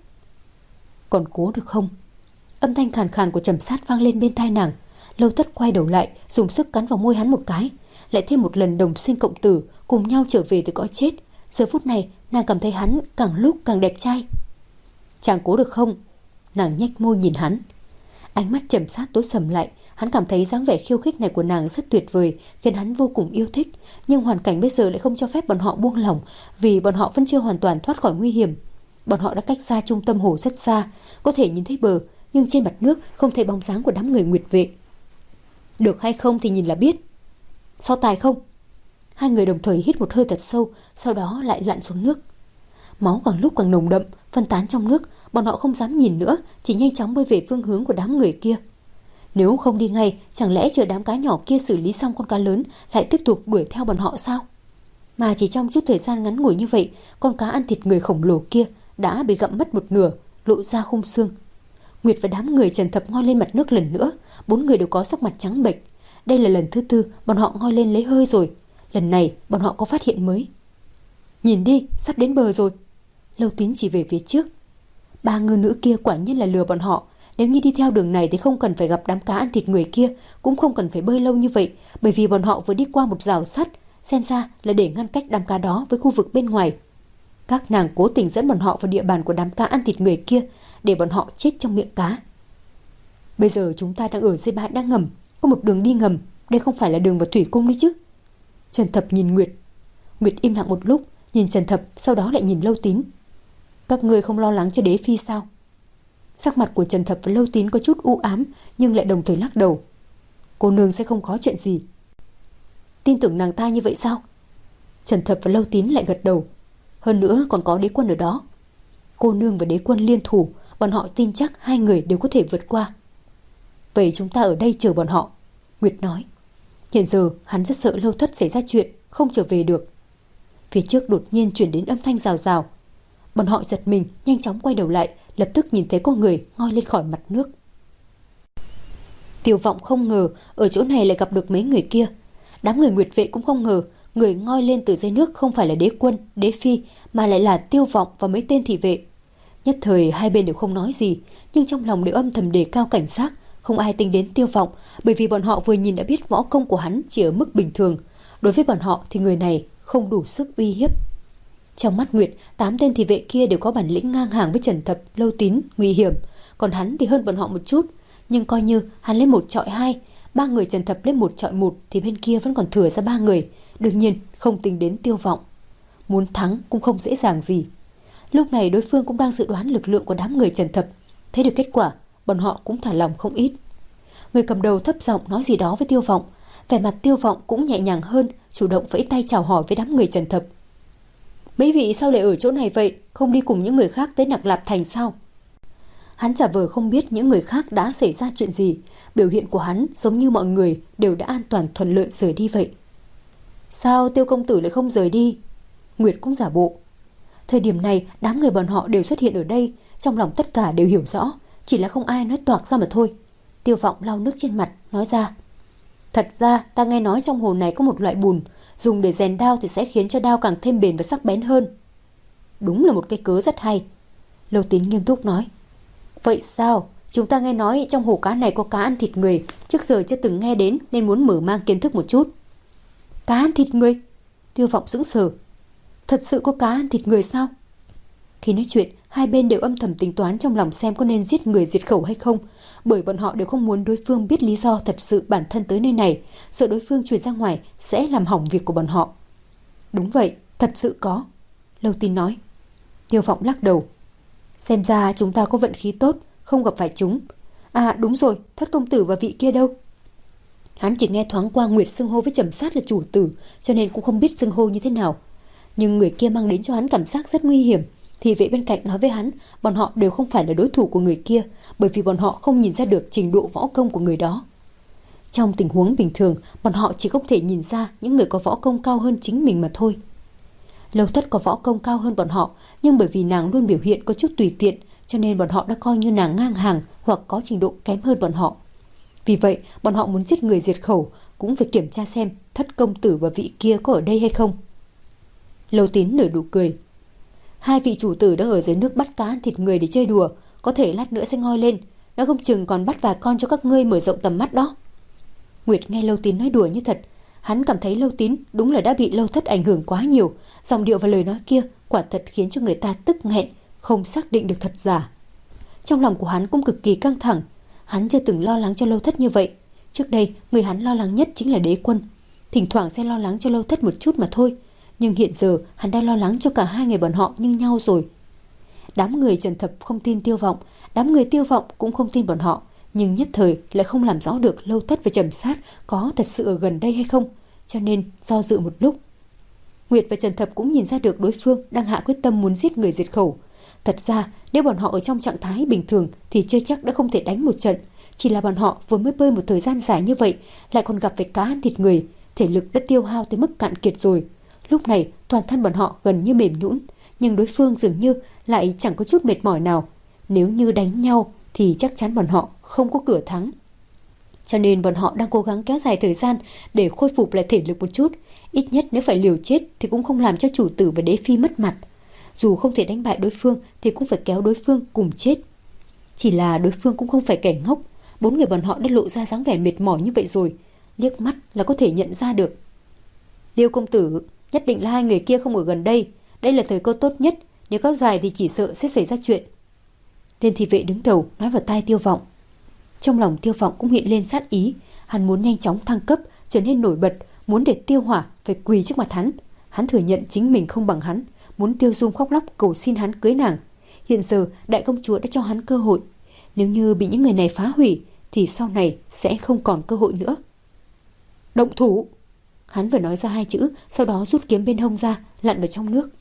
Còn cố được không? Âm thanh khàn khàn của Trầm Sát vang lên bên tai nàng. Lâu Thất quay đầu lại, dùng sức cắn vào môi hắn một cái, lại thêm một lần đồng sinh cộng tử, cùng nhau trở về từ cõi chết. Giờ phút này, nàng cảm thấy hắn càng lúc càng đẹp trai. Chàng cố được không? Nàng nhếch môi nhìn hắn. Ánh mắt Trầm Sát tối sầm lại. Hắn cảm thấy dáng vẻ khiêu khích này của nàng rất tuyệt vời, khiến hắn vô cùng yêu thích. Nhưng hoàn cảnh bây giờ lại không cho phép bọn họ buông lỏng, vì bọn họ vẫn chưa hoàn toàn thoát khỏi nguy hiểm. Bọn họ đã cách xa trung tâm hồ rất xa, có thể nhìn thấy bờ, nhưng trên mặt nước không thấy bóng dáng của đám người Nguyệt vệ. Được hay không thì nhìn là biết. So tài không? Hai người đồng thời hít một hơi thật sâu, sau đó lại lặn xuống nước. Máu càng lúc càng nồng đậm, phân tán trong nước. Bọn họ không dám nhìn nữa, chỉ nhanh chóng bơi về phương hướng của đám người kia. Nếu không đi ngay, chẳng lẽ chờ đám cá nhỏ kia xử lý xong con cá lớn lại tiếp tục đuổi theo bọn họ sao? Mà chỉ trong chút thời gian ngắn ngủi như vậy, con cá ăn thịt người khổng lồ kia đã bị gặm mất một nửa, lộ ra khung xương. Nguyệt và đám người Trần Thập ngoi lên mặt nước lần nữa. Bốn người đều có sắc mặt trắng bệch. Đây là lần thứ tư bọn họ ngoi lên lấy hơi rồi. Lần này bọn họ có phát hiện mới. Nhìn đi, sắp đến bờ rồi. Lâu Tín chỉ về phía trước. Ba ngư nữ kia quả nhiên là lừa bọn họ. Nếu như đi theo đường này thì không cần phải gặp đám cá ăn thịt người kia, cũng không cần phải bơi lâu như vậy, bởi vì bọn họ vừa đi qua một rào sắt, xem ra là để ngăn cách đám cá đó với khu vực bên ngoài. Các nàng cố tình dẫn bọn họ vào địa bàn của đám cá ăn thịt người kia, để bọn họ chết trong miệng cá. Bây giờ chúng ta đang ở dưới bãi đá ngầm, có một đường đi ngầm, đây không phải là đường vào thủy cung đấy chứ? Trần Thập nhìn Nguyệt. Nguyệt im lặng một lúc, nhìn Trần Thập, sau đó lại nhìn Lâu Tín. Các ngươi không lo lắng cho đế phi sao? Sắc mặt của Trần Thập và Lâu Tín có chút u ám, nhưng lại đồng thời lắc đầu. Cô nương sẽ không có chuyện gì. Tin tưởng nàng ta như vậy sao? Trần Thập và Lâu Tín lại gật đầu. Hơn nữa còn có đế quân ở đó. Cô nương và đế quân liên thủ, bọn họ tin chắc hai người đều có thể vượt qua. Vậy chúng ta ở đây chờ bọn họ, Nguyệt nói. Hiện giờ hắn rất sợ Lâu Thất xảy ra chuyện, không trở về được. Phía trước đột nhiên chuyển đến âm thanh rào rào. Bọn họ giật mình, nhanh chóng quay đầu lại, lập tức nhìn thấy có người ngoi lên khỏi mặt nước. Tiêu Vọng không ngờ ở chỗ này lại gặp được mấy người kia. Đám người Nguyệt vệ cũng không ngờ người ngoi lên từ dưới nước không phải là đế quân, đế phi, mà lại là Tiêu Vọng và mấy tên thị vệ. Nhất thời hai bên đều không nói gì, nhưng trong lòng đều âm thầm đề cao cảnh giác, không ai tính đến Tiêu Vọng, bởi vì bọn họ vừa nhìn đã biết võ công của hắn chỉ ở mức bình thường. Đối với bọn họ thì người này không đủ sức uy hiếp. Trong mắt Nguyệt, tám tên thị vệ kia đều có bản lĩnh ngang hàng với Trần Thập, Lâu Tín, nguy hiểm, còn hắn thì hơn bọn họ một chút, nhưng coi như hắn lấy một trọi hai, ba người Trần Thập lên một chọi một thì bên kia vẫn còn thừa ra ba người, đương nhiên không tính đến Tiêu Vọng. Muốn thắng cũng không dễ dàng gì. Lúc này đối phương cũng đang dự đoán lực lượng của đám người Trần Thập, thấy được kết quả, bọn họ cũng thả lòng không ít. Người cầm đầu thấp giọng nói gì đó với Tiêu Vọng, vẻ mặt Tiêu Vọng cũng nhẹ nhàng hơn, chủ động vẫy tay chào hỏi với đám người Trần Thập. Mấy vị sao lại ở chỗ này vậy, không đi cùng những người khác tới Nặc Lạp Thành sao? Hắn giả vờ không biết những người khác đã xảy ra chuyện gì, biểu hiện của hắn giống như mọi người đều đã an toàn thuận lợi rời đi vậy. Sao Tiêu công tử lại không rời đi? Nguyệt cũng giả bộ. Thời điểm này đám người bọn họ đều xuất hiện ở đây, trong lòng tất cả đều hiểu rõ, chỉ là không ai nói toạc ra mà thôi. Tiêu Vọng lau nước trên mặt, nói ra. Thật ra ta nghe nói trong hồ này có một loại bùn, dùng để rèn đao thì sẽ khiến cho đao càng thêm bền và sắc bén hơn. Đúng là một cái cớ rất hay. Lâu Tín nghiêm túc nói. Vậy sao? Chúng ta nghe nói trong hồ cá này có cá ăn thịt người, trước giờ chưa từng nghe đến nên muốn mở mang kiến thức một chút. Cá ăn thịt người? Tiêu Vọng sững sờ. Thật sự có cá ăn thịt người sao? Khi nói chuyện, hai bên đều âm thầm tính toán trong lòng xem có nên giết người diệt khẩu hay không, bởi bọn họ đều không muốn đối phương biết lý do thật sự bản thân tới nơi này, sợ đối phương truyền ra ngoài sẽ làm hỏng việc của bọn họ. Đúng vậy, thật sự có. Lâu Tín nói. Tiêu Vọng lắc đầu. Xem ra chúng ta có vận khí tốt, không gặp phải chúng. À đúng rồi, Thất công tử và vị kia đâu? Hắn chỉ nghe thoáng qua Nguyệt xưng hô với Trầm Sát là chủ tử, cho nên cũng không biết xưng hô như thế nào. Nhưng người kia mang đến cho hắn cảm giác rất nguy hiểm. Thì vệ bên cạnh nói với hắn, bọn họ đều không phải là đối thủ của người kia, bởi vì bọn họ không nhìn ra được trình độ võ công của người đó. Trong tình huống bình thường, bọn họ chỉ có thể nhìn ra những người có võ công cao hơn chính mình mà thôi. Lâu Thất có võ công cao hơn bọn họ, nhưng bởi vì nàng luôn biểu hiện có chút tùy tiện, cho nên bọn họ đã coi như nàng ngang hàng hoặc có trình độ kém hơn bọn họ. Vì vậy, bọn họ muốn giết người diệt khẩu cũng phải kiểm tra xem Thất công tử và vị kia có ở đây hay không. Lâu Tín nở nụ cười. Hai vị chủ tử đang ở dưới nước bắt cá ăn thịt người để chơi đùa, có thể lát nữa sẽ ngoi lên, đã không chừng còn bắt vài con cho các ngươi mở rộng tầm mắt đó. Nguyệt nghe Lâu Tín nói đùa như thật, hắn cảm thấy Lâu Tín đúng là đã bị Lâu Thất ảnh hưởng quá nhiều, giọng điệu và lời nói kia quả thật khiến cho người ta tức nghẹn, không xác định được thật giả. Trong lòng của hắn cũng cực kỳ căng thẳng, hắn chưa từng lo lắng cho Lâu Thất như vậy. Trước đây, người hắn lo lắng nhất chính là Đế Quân, thỉnh thoảng sẽ lo lắng cho Lâu Thất một chút mà thôi. Nhưng hiện giờ hắn đang lo lắng cho cả hai người bọn họ như nhau rồi. Đám người Trần Thập không tin Tiêu Vọng, đám người Tiêu Vọng cũng không tin bọn họ, nhưng nhất thời lại không làm rõ được Lâu Thất và Trầm Sát có thật sự ở gần đây hay không, cho nên do dự một lúc. Nguyệt và Trần Thập cũng nhìn ra được đối phương đang hạ quyết tâm muốn giết người diệt khẩu. Thật ra nếu bọn họ ở trong trạng thái bình thường thì chưa chắc đã không thể đánh một trận, chỉ là bọn họ vừa mới bơi một thời gian dài như vậy, lại còn gặp phải cá ăn thịt người, thể lực đã tiêu hao tới mức cạn kiệt rồi. Lúc này toàn thân bọn họ gần như mềm nhũn, nhưng đối phương dường như lại chẳng có chút mệt mỏi nào. Nếu như đánh nhau thì chắc chắn bọn họ không có cửa thắng. Cho nên bọn họ đang cố gắng kéo dài thời gian để khôi phục lại thể lực một chút. Ít nhất nếu phải liều chết thì cũng không làm cho chủ tử và đế phi mất mặt. Dù không thể đánh bại đối phương thì cũng phải kéo đối phương cùng chết. Chỉ là đối phương cũng không phải kẻ ngốc. Bốn người bọn họ đã lộ ra dáng vẻ mệt mỏi như vậy rồi, liếc mắt là có thể nhận ra được. Tiêu công tử, nhất định là hai người kia không ở gần đây. Đây là thời cơ tốt nhất, nếu kéo dài thì chỉ sợ sẽ xảy ra chuyện. Tên thị vệ đứng đầu nói vào tai Tiêu Vọng. Trong lòng Tiêu Vọng cũng hiện lên sát ý, hắn muốn nhanh chóng thăng cấp, trở nên nổi bật, muốn để Tiêu Hỏa phải quỳ trước mặt hắn. Hắn thừa nhận chính mình không bằng hắn, muốn Tiêu Dung khóc lóc cầu xin hắn cưới nàng. Hiện giờ đại công chúa đã cho hắn cơ hội, nếu như bị những người này phá hủy thì sau này sẽ không còn cơ hội nữa. Động thủ! Hắn vừa nói ra hai chữ, sau đó rút kiếm bên hông ra, lặn vào trong nước.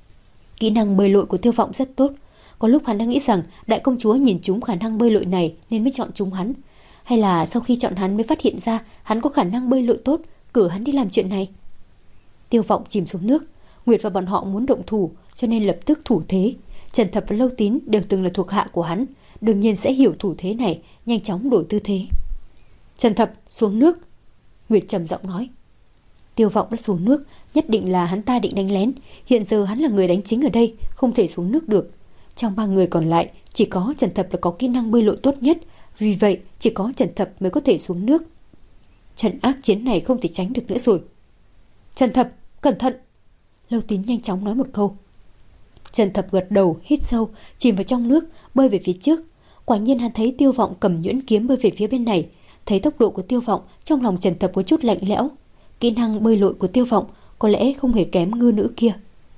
Kỹ năng bơi lội của Tiêu Vọng rất tốt. Có lúc hắn đã nghĩ rằng đại công chúa nhìn trúng khả năng bơi lội này nên mới chọn trúng hắn, hay là sau khi chọn hắn mới phát hiện ra hắn có khả năng bơi lội tốt, cử hắn đi làm chuyện này. Tiêu Vọng chìm xuống nước. Nguyệt và bọn họ muốn động thủ, cho nên lập tức thủ thế. Trần Thập và Lâu Tín đều từng là thuộc hạ của hắn, đương nhiên sẽ hiểu thủ thế này, nhanh chóng đổi tư thế. Trần Thập xuống nước. Nguyệt trầm giọng nói. Tiêu Vọng đã xuống nước, nhất định là hắn ta định đánh lén. Hiện giờ hắn là người đánh chính ở đây, không thể xuống nước được. Trong ba người còn lại, chỉ có Trần Thập là có kỹ năng bơi lội tốt nhất, vì vậy chỉ có Trần Thập mới có thể xuống nước. Trận ác chiến này không thể tránh được nữa rồi. Trần Thập, cẩn thận! Lâu Tín nhanh chóng nói một câu. Trần Thập gật đầu, hít sâu, chìm vào trong nước, bơi về phía trước. Quả nhiên hắn thấy Tiêu Vọng cầm nhuyễn kiếm bơi về phía bên này. Thấy tốc độ của Tiêu Vọng, trong lòng Trần Thập có chút lạnh lẽo. Kỹ năng bơi lội của Tiêu Vọng có lẽ không hề kém ngư nữ kia.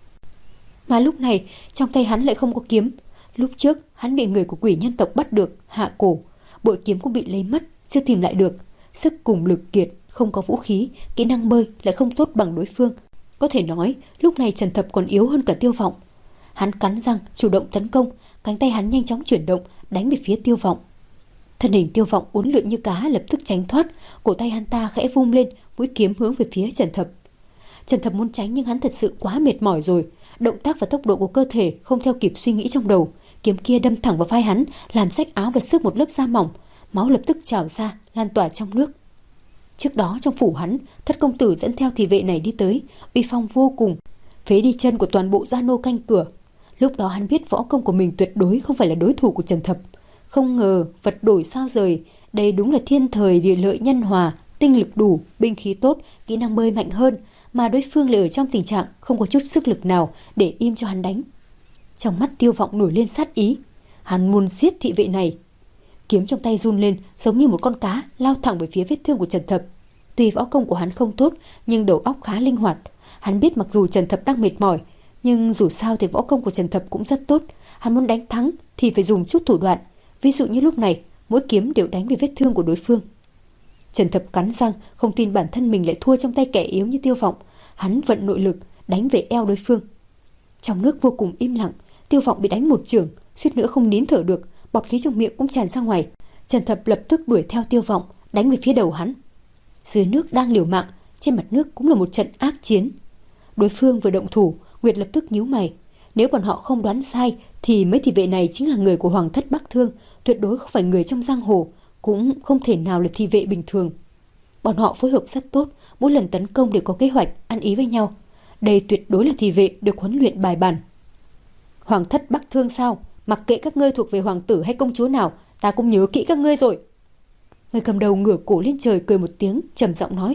Mà lúc này trong tay hắn lại không có kiếm. Lúc trước hắn bị người của quỷ nhân tộc bắt được, hạ cổ. Bội kiếm cũng bị lấy mất, chưa tìm lại được. Sức cùng lực kiệt, không có vũ khí, kỹ năng bơi lại không tốt bằng đối phương. Có thể nói lúc này Trần Thập còn yếu hơn cả Tiêu Vọng. Hắn cắn răng chủ động tấn công, cánh tay hắn nhanh chóng chuyển động đánh về phía Tiêu Vọng. Thân hình Tiêu Vọng uốn lượn như cá lập tức tránh thoát, cổ tay hắn ta khẽ vung lên, mũi kiếm hướng về phía Trần Thập. Trần Thập muốn tránh nhưng hắn thật sự quá mệt mỏi rồi, động tác và tốc độ của cơ thể không theo kịp suy nghĩ trong đầu. Kiếm kia đâm thẳng vào vai hắn, làm rách áo và xước một lớp da mỏng, máu lập tức trào ra, lan tỏa trong nước. Trước đó trong phủ hắn, Thất công tử dẫn theo thị vệ này đi tới, uy phong vô cùng, phế đi chân của toàn bộ gia nô canh cửa. Lúc đó hắn biết võ công của mình tuyệt đối không phải là đối thủ của Trần Thập. Không ngờ vật đổi sao rời, đây đúng là thiên thời địa lợi nhân hòa, tinh lực đủ, binh khí tốt, kỹ năng bơi mạnh hơn, mà đối phương lại ở trong tình trạng không có chút sức lực nào để im cho hắn đánh. Trong mắt Tiêu Vọng nổi lên sát ý, hắn muốn giết thị vệ này. Kiếm trong tay run lên giống như một con cá lao thẳng về phía vết thương của Trần Thập. Tuy võ công của hắn không tốt nhưng đầu óc khá linh hoạt. Hắn biết mặc dù Trần Thập đang mệt mỏi, nhưng dù sao thì võ công của Trần Thập cũng rất tốt. Hắn muốn đánh thắng thì phải dùng chút thủ đoạn. Ví dụ như lúc này, mỗi kiếm đều đánh về vết thương của đối phương. Trần Thập cắn răng, không tin bản thân mình lại thua trong tay kẻ yếu như Tiêu Vọng. Hắn vận nội lực, đánh về eo đối phương. Trong nước vô cùng im lặng, Tiêu Vọng bị đánh một chưởng, suýt nữa không nín thở được, bọt khí trong miệng cũng tràn ra ngoài. Trần Thập lập tức đuổi theo Tiêu Vọng, đánh về phía đầu hắn. Dưới nước đang liều mạng, trên mặt nước cũng là một trận ác chiến. Đối phương vừa động thủ, Nguyệt lập tức nhíu mày. Nếu bọn họ không đoán sai thì mấy thị vệ này chính là người của Hoàng thất Bắc Thương, tuyệt đối không phải người trong giang hồ, cũng không thể nào là thị vệ bình thường. Bọn họ phối hợp rất tốt, mỗi lần tấn công đều có kế hoạch, ăn ý với nhau. Đây tuyệt đối là thị vệ được huấn luyện bài bản. Hoàng thất Bắc Thương sao? Mặc kệ các ngươi thuộc về hoàng tử hay công chúa nào, ta cũng nhớ kỹ các ngươi rồi. Người cầm đầu ngửa cổ lên trời cười một tiếng, trầm giọng nói.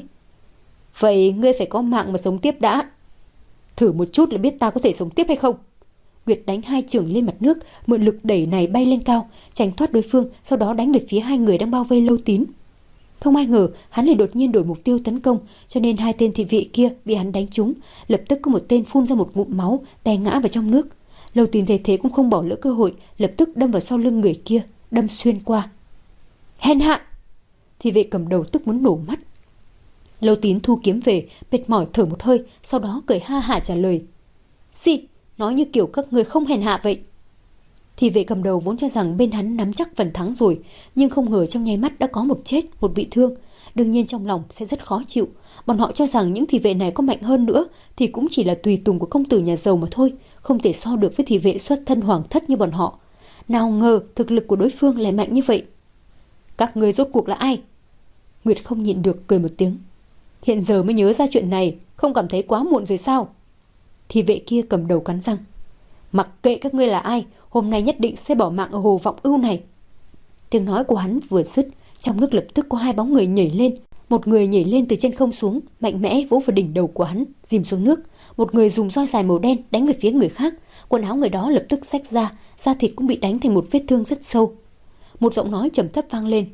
Vậy ngươi phải có mạng mà sống tiếp đã. Thử một chút là biết ta có thể sống tiếp hay không. Nguyệt đánh hai chưởng lên mặt nước, mượn lực đẩy này bay lên cao, tránh thoát đối phương, sau đó đánh về phía hai người đang bao vây Lâu Tín. Không ai ngờ hắn lại đột nhiên đổi mục tiêu tấn công, cho nên hai tên thị vệ kia bị hắn đánh trúng, lập tức có một tên phun ra một ngụm máu, té ngã vào trong nước. Lâu Tín thấy thế cũng không bỏ lỡ cơ hội, lập tức đâm vào sau lưng người kia, đâm xuyên qua. Hèn hạ! Thị vệ cầm đầu tức muốn nổ mắt. Lâu Tín thu kiếm về, mệt mỏi thở một hơi, sau đó cười ha hả trả lời. Xin, nói như kiểu các người không hèn hạ vậy. Thị vệ cầm đầu vốn cho rằng bên hắn nắm chắc phần thắng rồi, nhưng không ngờ trong nháy mắt đã có một chết, một bị thương. Đương nhiên trong lòng sẽ rất khó chịu. Bọn họ cho rằng những thị vệ này có mạnh hơn nữa thì cũng chỉ là tùy tùng của công tử nhà giàu mà thôi, không thể so được với thị vệ xuất thân hoàng thất như bọn họ. Nào ngờ thực lực của đối phương lại mạnh như vậy. Các người rốt cuộc là ai? Nguyệt không nhịn được cười một tiếng. Hiện giờ mới nhớ ra chuyện này, không cảm thấy quá muộn rồi sao? Thị vệ kia cầm đầu cắn răng. Mặc kệ các ngươi là ai, hôm nay nhất định sẽ bỏ mạng ở hồ Vọng Ưu này. Tiếng nói của hắn vừa dứt, trong nước lập tức có hai bóng người nhảy lên. Một người nhảy lên từ trên không xuống, mạnh mẽ vỗ vào đỉnh đầu của hắn, dìm xuống nước. Một người dùng roi dài màu đen đánh về phía người khác. Quần áo người đó lập tức xách ra, da thịt cũng bị đánh thành một vết thương rất sâu. Một giọng nói trầm thấp vang lên.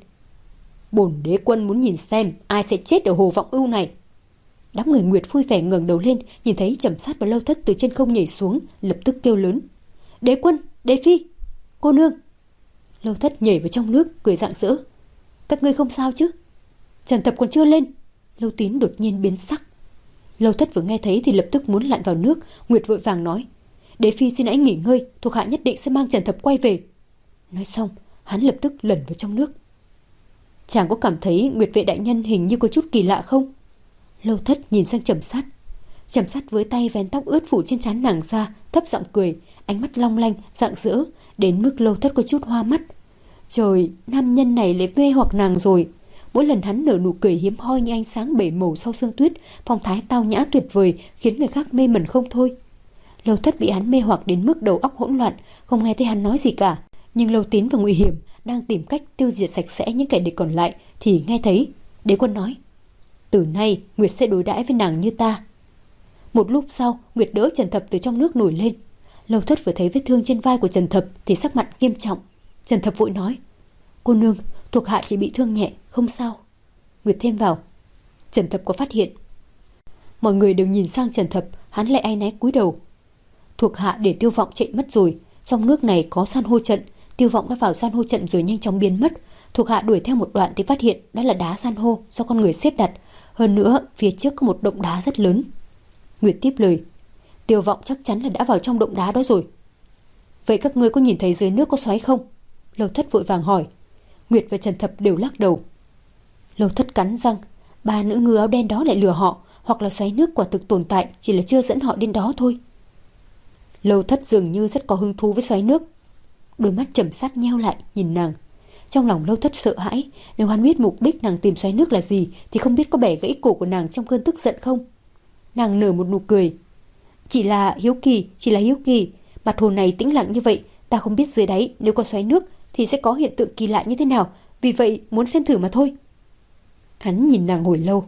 Bổn đế quân muốn nhìn xem ai sẽ chết ở hồ Vọng Ưu này. Đám người Nguyệt vui vẻ ngẩng đầu lên, nhìn thấy Trầm Sát và Lâu Thất từ trên không nhảy xuống, lập tức kêu lớn. Đế quân, đế phi, cô nương. Lâu Thất nhảy vào trong nước, cười rạng rỡ. Các ngươi không sao chứ? Trần Thập còn chưa lên. Lâu Tín đột nhiên biến sắc. Lâu Thất vừa nghe thấy thì lập tức muốn lặn vào nước. Nguyệt vội vàng nói. Đế phi xin hãy nghỉ ngơi, thuộc hạ nhất định sẽ mang Trần Thập quay về. Nói xong, hắn lập tức lẩn vào trong nước. Chàng có cảm thấy Nguyệt vệ đại nhân hình như có chút kỳ lạ không? Lâu Thất nhìn sang Trầm Sát. Trầm Sát với tay vén tóc ướt phủ trên trán nàng ra, thấp giọng cười, ánh mắt long lanh, rạng rỡ, đến mức Lâu Thất có chút hoa mắt. Trời, nam nhân này lại mê hoặc nàng rồi. Mỗi lần hắn nở nụ cười hiếm hoi như ánh sáng bảy màu sau sương tuyết, phong thái tao nhã tuyệt vời, khiến người khác mê mẩn không thôi. Lâu Thất bị hắn mê hoặc đến mức đầu óc hỗn loạn, không nghe thấy hắn nói gì cả. Nhưng Lâu Tín và Ngụy Hiểm đang tìm cách tiêu diệt sạch sẽ những kẻ địch còn lại thì nghe thấy đế quân nói. Từ nay Nguyệt sẽ đối đãi với nàng như ta. Một lúc sau, Nguyệt đỡ Trần Thập từ trong nước nổi lên. Lâu Thất vừa thấy vết thương trên vai của Trần Thập thì sắc mặt nghiêm trọng. Trần Thập vội nói. Cô nương, Thuộc hạ chỉ bị thương nhẹ, không sao. Nguyệt thêm vào. Trần Thập có phát hiện. Mọi người đều nhìn sang Trần Thập, hắn lại áy náy cúi đầu. Thuộc hạ để Tiêu Vọng chạy mất rồi. Trong nước này có san hô trận, Tiêu Vọng đã vào san hô trận rồi nhanh chóng biến mất. Thuộc hạ đuổi theo một đoạn thì phát hiện đó là đá san hô do con người xếp đặt. Hơn nữa phía trước có một động đá rất lớn. Nguyệt tiếp lời. Tiêu Vọng chắc chắn là đã vào trong động đá đó rồi. Vậy các ngươi có nhìn thấy dưới nước có xoáy không? Lâu Thất vội vàng hỏi. Nguyệt và Trần Thập đều lắc đầu. Lâu Thất cắn răng. Ba nữ ngư áo đen đó lại lừa họ, hoặc là xoáy nước quả thực tồn tại, chỉ là chưa dẫn họ đến đó thôi. Lâu Thất dường như rất có hứng thú với xoáy nước. Đôi mắt trầm sát nheo lại nhìn nàng. Trong lòng Lâu Thất sợ hãi, nếu hắn biết mục đích nàng tìm xoáy nước là gì thì không biết có bẻ gãy cổ của nàng trong cơn tức giận không. Nàng nở một nụ cười. Chỉ là hiếu kỳ, chỉ là hiếu kỳ. Mặt hồ này tĩnh lặng như vậy, ta không biết dưới đáy nếu có xoáy nước thì sẽ có hiện tượng kỳ lạ như thế nào, vì vậy muốn xem thử mà thôi. Hắn nhìn nàng hồi lâu.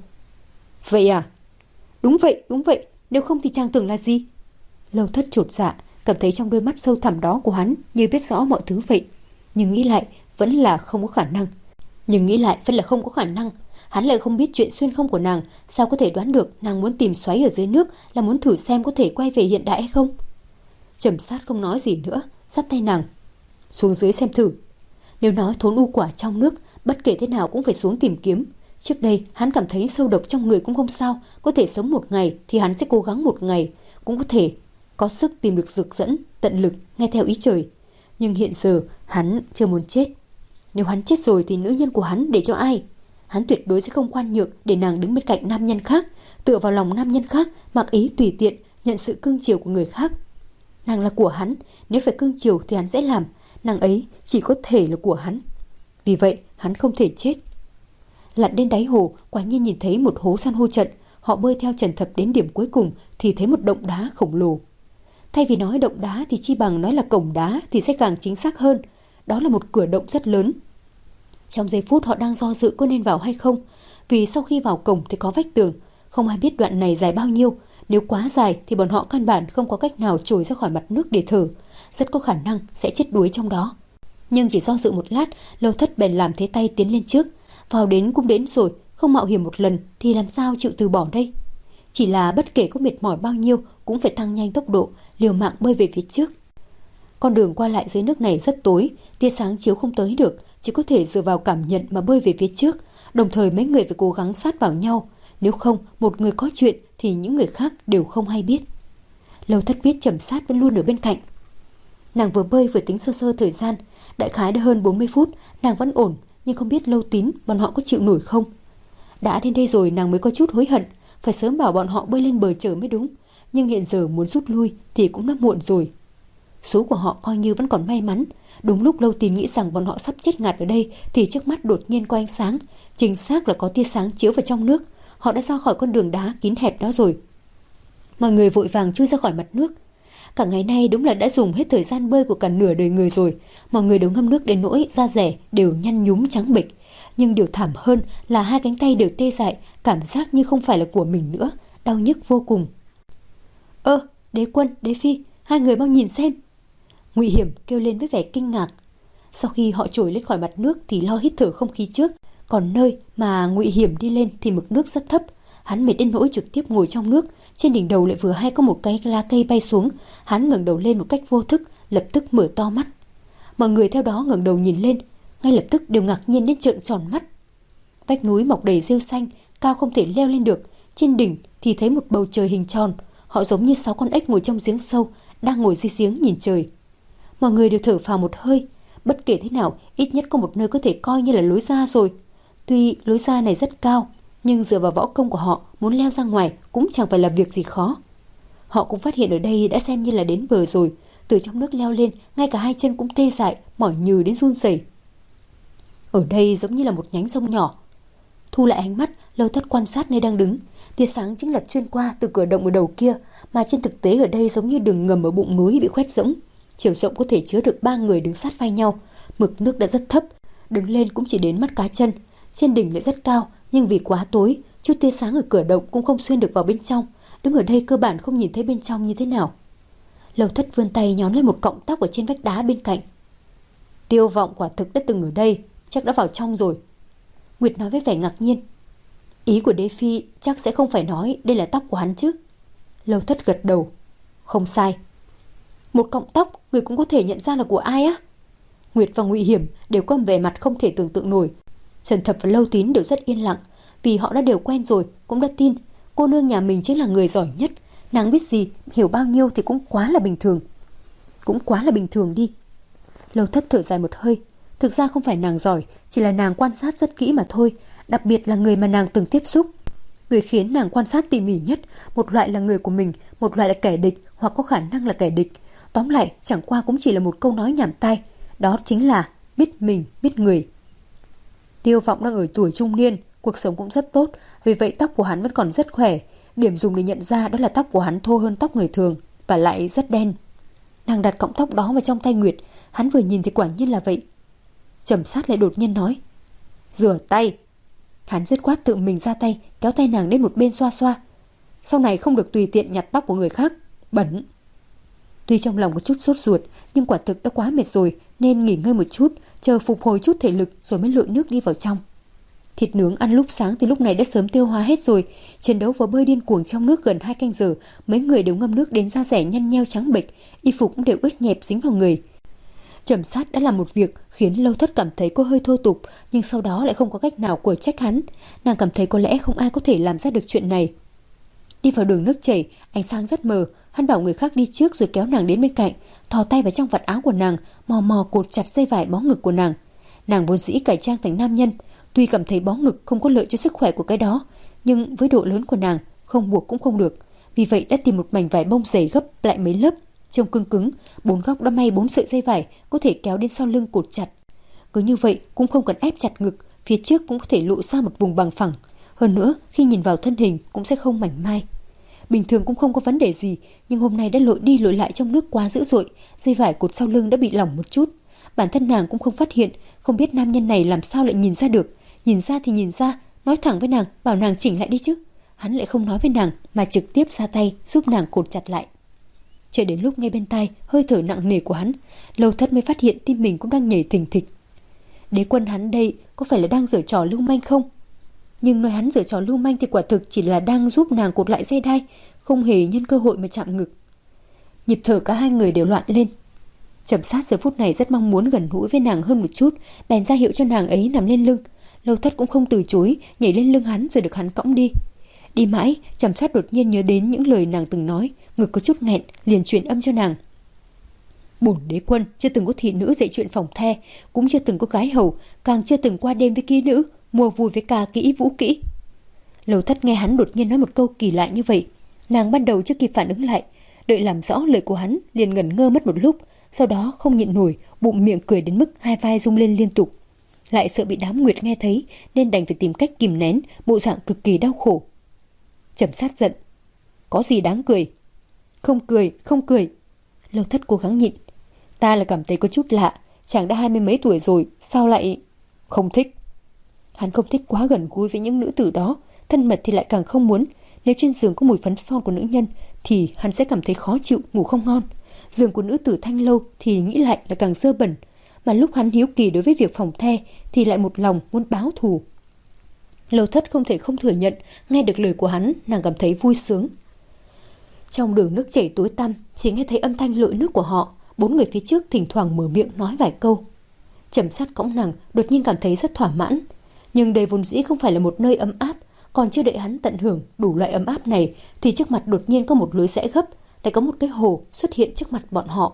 Vậy à? Đúng vậy, đúng vậy, nếu không thì chàng tưởng là gì? Lâu Thất chột dạ, cảm thấy trong đôi mắt sâu thẳm đó của hắn như biết rõ mọi thứ vậy. Nhưng nghĩ lại vẫn là không có khả năng. Nhưng nghĩ lại vẫn là không có khả năng. Hắn lại không biết chuyện xuyên không của nàng, sao có thể đoán được nàng muốn tìm xoáy ở dưới nước là muốn thử xem có thể quay về hiện đại hay không? Trầm Sát không nói gì nữa, dắt tay nàng. Xuống dưới xem thử. Nếu nói thốn u quả trong nước, bất kể thế nào cũng phải xuống tìm kiếm. Trước đây hắn cảm thấy sâu độc trong người cũng không sao, có thể sống một ngày thì hắn sẽ cố gắng một ngày, cũng có thể có sức tìm được dược dẫn, tận lực nghe theo ý trời. Nhưng hiện giờ hắn chưa muốn chết. Nếu hắn chết rồi thì nữ nhân của hắn để cho ai? Hắn tuyệt đối sẽ không khoan nhượng để nàng đứng bên cạnh nam nhân khác, tựa vào lòng nam nhân khác, mặc ý tùy tiện nhận sự cưng chiều của người khác. Nàng là của hắn, nếu phải cưng chiều thì hắn sẽ làm, nàng ấy chỉ có thể là của hắn. Vì vậy hắn không thể chết. Lặn đến đáy hồ, quả nhiên nhìn thấy một hố san hô trận. Họ bơi theo Trần Thập đến điểm cuối cùng thì thấy một động đá khổng lồ. Thay vì nói động đá thì chi bằng nói là cổng đá thì sẽ càng chính xác hơn. Đó là một cửa động rất lớn. Trong giây phút họ đang do dự có nên vào hay không, vì sau khi vào cổng thì có vách tường, không ai biết đoạn này dài bao nhiêu. Nếu quá dài thì bọn họ căn bản không có cách nào trồi ra khỏi mặt nước để thở, rất có khả năng sẽ chết đuối trong đó. Nhưng chỉ do dự một lát, Lâu Thất bèn làm thế tay tiến lên trước. Vào đến cũng đến rồi, không mạo hiểm một lần thì làm sao chịu từ bỏ đây? Chỉ là bất kể có mệt mỏi bao nhiêu cũng phải tăng nhanh tốc độ, liều mạng bơi về phía trước. Con đường qua lại dưới nước này rất tối, tia sáng chiếu không tới được, chỉ có thể dựa vào cảm nhận mà bơi về phía trước. Đồng thời mấy người phải cố gắng sát vào nhau, nếu không một người có chuyện thì những người khác đều không hay biết. Lâu Thất biết Trầm Sát vẫn luôn ở bên cạnh. Nàng vừa bơi vừa tính sơ sơ thời gian, đại khái đã hơn bốn mươi phút, nàng vẫn ổn, nhưng không biết Lâu Tín bọn họ có chịu nổi không. Đã đến đây rồi nàng mới có chút hối hận, phải sớm bảo bọn họ bơi lên bờ chờ mới đúng, nhưng hiện giờ muốn rút lui thì cũng đã muộn rồi. Số của họ coi như vẫn còn may mắn. Đúng lúc Lâu Tín nghĩ rằng bọn họ sắp chết ngạt ở đây thì trước mắt đột nhiên có ánh sáng, chính xác là có tia sáng chiếu vào trong nước. Họ đã ra khỏi con đường đá kín hẹp đó rồi. Mọi người vội vàng chui ra khỏi mặt nước. Cả ngày nay đúng là đã dùng hết thời gian bơi của cả nửa đời người rồi. Mọi người đều ngâm nước đến nỗi da rẻ đều nhăn nhúm trắng bệch. Nhưng điều thảm hơn là hai cánh tay đều tê dại, cảm giác như không phải là của mình nữa, đau nhức vô cùng. Ơ, Đế Quân, Đế Phi, hai người mau nhìn xem. Ngụy Hiểm kêu lên với vẻ kinh ngạc. Sau khi họ trồi lên khỏi mặt nước thì lo hít thở không khí trước, còn nơi mà Ngụy Hiểm đi lên thì mực nước rất thấp. Hắn mệt đến nỗi trực tiếp ngồi trong nước, trên đỉnh đầu lại vừa hay có một cái lá cây bay xuống. Hắn ngẩng đầu lên một cách vô thức, lập tức mở to mắt. Mọi người theo đó ngẩng đầu nhìn lên, ngay lập tức đều ngạc nhiên đến trợn tròn mắt. Vách núi mọc đầy rêu xanh, cao không thể leo lên được. Trên đỉnh thì thấy một bầu trời hình tròn. Họ giống như sáu con ếch ngồi trong giếng sâu, đang ngồi dưới giếng nhìn trời. Mọi người đều thở phào một hơi. Bất kể thế nào, ít nhất có một nơi có thể coi như là lối ra rồi. Tuy lối ra này rất cao, nhưng dựa vào võ công của họ, muốn leo ra ngoài cũng chẳng phải là việc gì khó. Họ cũng phát hiện ở đây đã xem như là đến bờ rồi. Từ trong nước leo lên, ngay cả hai chân cũng tê dại, mỏi nhừ đến run rẩy. Ở đây giống như là một nhánh sông nhỏ. Thu lại ánh mắt, Lâu Thất quan sát nơi đang đứng. Tia sáng chính lật xuyên qua từ cửa động ở đầu kia, mà trên thực tế ở đây giống như đường ngầm ở bụng núi bị khoét rỗng. Chiều rộng có thể chứa được ba người đứng sát vai nhau. Mực nước đã rất thấp, đứng lên cũng chỉ đến mắt cá chân. Trên đỉnh lại rất cao, nhưng vì quá tối, chút tia sáng ở cửa động cũng không xuyên được vào bên trong. Đứng ở đây cơ bản không nhìn thấy bên trong như thế nào. Lâu Thất vươn tay nhón lên một cọng tóc ở trên vách đá bên cạnh. Tiêu Vọng quả thực đã từng ở đây, chắc đã vào trong rồi. Nguyệt nói với vẻ ngạc nhiên. Ý của Đế Phi chắc sẽ không phải nói đây là tóc của hắn chứ? Lâu Thất gật đầu. Không sai. Một cọng tóc người cũng có thể nhận ra là của ai á? Nguyệt và Ngụy Hiểm đều có vẻ mặt không thể tưởng tượng nổi. Trần Thập và Lâu Tín đều rất yên lặng, vì họ đã đều quen rồi, cũng đã tin cô nương nhà mình chính là người giỏi nhất. Nàng biết gì, hiểu bao nhiêu thì cũng quá là bình thường. Cũng quá là bình thường đi. Lâu Thất thở dài một hơi. Thực ra không phải nàng giỏi, chỉ là nàng quan sát rất kỹ mà thôi. Đặc biệt là người mà nàng từng tiếp xúc. Người khiến nàng quan sát tỉ mỉ nhất, một loại là người của mình, một loại là kẻ địch hoặc có khả năng là kẻ địch. Tóm lại chẳng qua cũng chỉ là một câu nói nhảm tai. Đó chính là biết mình, biết người. Tiêu Vọng đang ở tuổi trung niên, cuộc sống cũng rất tốt, vì vậy tóc của hắn vẫn còn rất khỏe. Điểm dùng để nhận ra đó là tóc của hắn thô hơn tóc người thường, và lại rất đen. Nàng đặt cọng tóc đó vào trong tay Nguyệt, hắn vừa nhìn thì quả nhiên là vậy. Trầm Sát lại đột nhiên nói, rửa tay. Hắn dứt khoát tự mình ra tay, kéo tay nàng đến một bên xoa xoa. Sau này không được tùy tiện nhặt tóc của người khác, bẩn. Tuy trong lòng có chút sốt ruột, nhưng quả thực đã quá mệt rồi, nên nghỉ ngơi một chút, chờ phục hồi chút thể lực rồi mới lội nước đi vào trong. Thịt nướng ăn lúc sáng thì lúc này đã sớm tiêu hóa hết rồi. Chiến đấu và bơi điên cuồng trong nước gần hai canh giờ, mấy người đều ngâm nước đến da rẻ nhăn nheo trắng bệch, y phục cũng đều ướt nhẹp dính vào người. Trầm Sát đã làm một việc khiến Lâu Thất cảm thấy có hơi thô tục, nhưng sau đó lại không có cách nào của trách hắn. Nàng cảm thấy có lẽ không ai có thể làm ra được chuyện này. Đi vào đường nước chảy, ánh sáng rất mờ, hắn bảo người khác đi trước rồi kéo nàng đến bên cạnh, thò tay vào trong vạt áo của nàng, mò mò cột chặt dây vải bó ngực của nàng. Nàng vốn dĩ cải trang thành nam nhân, tuy cảm thấy bó ngực không có lợi cho sức khỏe của cái đó, nhưng với độ lớn của nàng, không buộc cũng không được. Vì vậy đã tìm một mảnh vải bông dày gấp lại mấy lớp, trông cứng cứng, bốn góc đã may bốn sợi dây vải có thể kéo đến sau lưng cột chặt. Cứ như vậy cũng không cần ép chặt ngực, phía trước cũng có thể lộ ra một vùng bằng phẳng. Hơn nữa, khi nhìn vào thân hình cũng sẽ không mảnh mai. Bình thường cũng không có vấn đề gì, nhưng hôm nay đã lội đi lội lại trong nước quá dữ dội, dây vải cột sau lưng đã bị lỏng một chút. Bản thân nàng cũng không phát hiện, không biết nam nhân này làm sao lại nhìn ra được. Nhìn ra thì nhìn ra, nói thẳng với nàng, bảo nàng chỉnh lại đi chứ. Hắn lại không nói với nàng mà trực tiếp ra tay giúp nàng cột chặt lại. Chờ đến lúc ngay bên tai hơi thở nặng nề của hắn, Lâu Thất mới phát hiện tim mình cũng đang nhảy thình thịch. Đế quân hắn đây có phải là đang giở trò lưu manh không? Nhưng nói hắn giở trò lưu manh thì quả thực chỉ là đang giúp nàng cột lại dây đai, không hề nhân cơ hội mà chạm ngực. Nhịp thở cả hai người đều loạn lên. Trầm Sát giờ phút này rất mong muốn gần gũi với nàng hơn một chút, bèn ra hiệu cho nàng ấy nằm lên lưng. Lâu Thất cũng không từ chối, nhảy lên lưng hắn rồi được hắn cõng đi. Đi mãi, Trầm Sát đột nhiên nhớ đến những lời nàng từng nói, ngực có chút nghẹn, liền truyền âm cho nàng. Bổn đế quân chưa từng có thị nữ dạy chuyện phòng the, cũng chưa từng có gái hầu, càng chưa từng qua đêm với kỹ nữ, mua vui với ca kỹ vũ kỹ. Lâu Thất nghe hắn đột nhiên nói một câu kỳ lạ như vậy, nàng ban đầu chưa kịp phản ứng lại, đợi làm rõ lời của hắn liền ngẩn ngơ mất một lúc, sau đó không nhịn nổi, bụng miệng cười đến mức hai vai rung lên liên tục. Lại sợ bị đám Nguyệt nghe thấy nên đành phải tìm cách kìm nén, bộ dạng cực kỳ đau khổ. Trầm Sát giận, có gì đáng cười? Không cười, không cười. Lâu Thất cố gắng nhịn. Ta là cảm thấy có chút lạ, chàng đã hai mươi mấy tuổi rồi, sao lại... Không thích. Hắn không thích quá gần gũi với những nữ tử đó, thân mật thì lại càng không muốn. Nếu trên giường có mùi phấn son của nữ nhân thì hắn sẽ cảm thấy khó chịu, ngủ không ngon. Giường của nữ tử Thanh Lâu thì nghĩ lại là càng dơ bẩn. Mà lúc hắn hiếu kỳ đối với việc phòng the thì lại một lòng muốn báo thù. Lâu Thất không thể không thừa nhận, nghe được lời của hắn, nàng cảm thấy vui sướng. Trong đường nước chảy tối tăm, chỉ nghe thấy âm thanh lội nước của họ. Bốn người phía trước thỉnh thoảng mở miệng nói vài câu. Trầm Sát cõng nàng đột nhiên cảm thấy rất thỏa mãn. Nhưng đây vốn dĩ không phải là một nơi ấm áp, còn chưa đợi hắn tận hưởng đủ loại ấm áp này thì trước mặt đột nhiên có một lối rẽ gấp, lại có một cái hồ xuất hiện trước mặt bọn họ.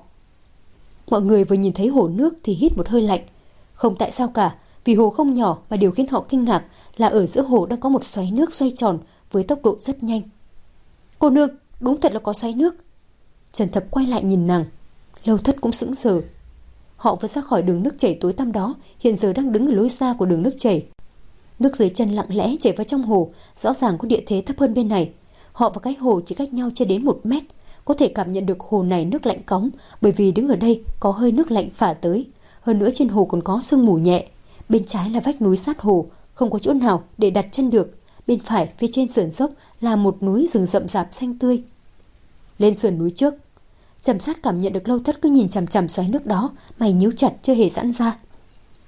Mọi người vừa nhìn thấy hồ nước thì hít một hơi lạnh. Không tại sao cả, vì hồ không nhỏ mà điều khiến họ kinh ngạc là ở giữa hồ đang có một xoáy nước xoay tròn với tốc độ rất nhanh. Cô nương, đúng thật là có xoáy nước. Trần Thập quay lại nhìn nàng. Lâu Thất cũng sững sờ. Họ vừa ra khỏi đường nước chảy tối tăm đó, hiện giờ đang đứng ở lối ra của đường nước chảy. Nước dưới chân lặng lẽ chảy vào trong hồ, rõ ràng có địa thế thấp hơn bên này. Họ và cái hồ chỉ cách nhau chưa đến một mét, có thể cảm nhận được hồ này nước lạnh cóng, bởi vì đứng ở đây có hơi nước lạnh phả tới. Hơn nữa trên hồ còn có sương mù nhẹ. Bên trái là vách núi sát hồ, không có chỗ nào để đặt chân được. Bên phải phía trên sườn dốc là một núi rừng rậm rạp xanh tươi. Lên sườn núi trước. Trầm Sát cảm nhận được Lâu Thất cứ nhìn chằm chằm xoáy nước đó, mày nhíu chặt chưa hề giãn ra.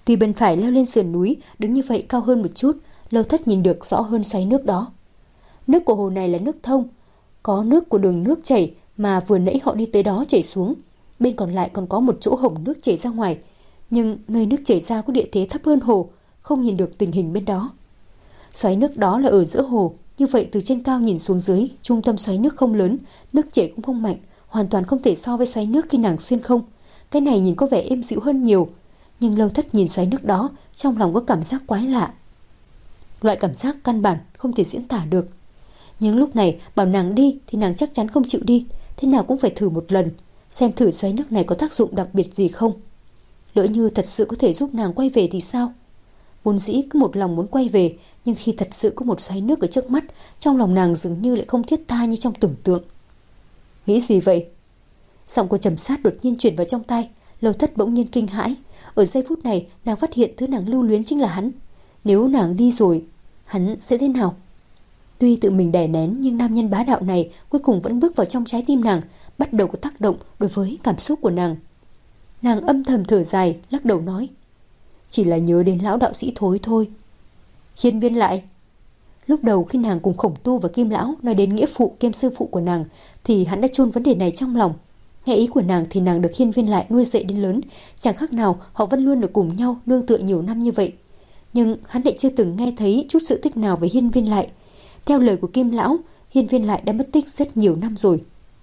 Tuy bên phải leo lên sườn núi, đứng như vậy cao hơn một chút, Lâu Thất nhìn được rõ hơn xoáy nước đó. Nước của hồ này là nước thông, có nước của đường nước chảy mà vừa nãy họ đi tới đó chảy xuống. Bên còn lại còn có một chỗ hổng nước chảy ra ngoài, nhưng nơi nước chảy ra có địa thế thấp hơn hồ, không nhìn được tình hình bên đó. Xoáy nước đó là ở giữa hồ, như vậy từ trên cao nhìn xuống dưới, trung tâm xoáy nước không lớn, nước chảy cũng không mạnh, hoàn toàn không thể so với xoáy nước khi nàng xuyên không. Cái này nhìn có vẻ êm dịu hơn nhiều, nhưng Lâu Thất nhìn xoáy nước đó, trong lòng có cảm giác quái lạ. Loại cảm giác căn bản không thể diễn tả được. Nhưng lúc này bảo nàng đi thì nàng chắc chắn không chịu đi, thế nào cũng phải thử một lần, xem thử xoáy nước này có tác dụng đặc biệt gì không. Lỡ như thật sự có thể giúp nàng quay về thì sao? Vốn dĩ cứ một lòng muốn quay về, nhưng khi thật sự có một xoáy nước ở trước mắt, trong lòng nàng dường như lại không thiết tha như trong tưởng tượng. Nghĩ gì vậy? Giọng của Trầm Sát đột nhiên truyền vào trong tai. Lâu Thất bỗng nhiên kinh hãi. Ở giây phút này nàng phát hiện thứ nàng lưu luyến chính là hắn. Nếu nàng đi rồi, hắn sẽ thế nào? Tuy tự mình đè nén, nhưng nam nhân bá đạo này cuối cùng vẫn bước vào trong trái tim nàng, bắt đầu có tác động đối với cảm xúc của nàng. Nàng âm thầm thở dài, lắc đầu nói, chỉ là nhớ đến lão đạo sĩ Thối thôi. Hiên Viên lại. Lúc đầu khi nàng cùng Khổng Tu và Kim Lão nói đến nghĩa phụ kiêm sư phụ của nàng, thì hắn đã chôn vấn đề này trong lòng. Nghe ý của nàng thì nàng được Hiên Viên lại nuôi dạy đến lớn, chẳng khác nào họ vẫn luôn được cùng nhau nương tựa nhiều năm như vậy. Nhưng hắn lại chưa từng nghe thấy chút sự tích nào về Hiên Viên lại. Theo lời của Kim Lão, Hiên Viên lại đã mất tích rất nhiều năm rồi.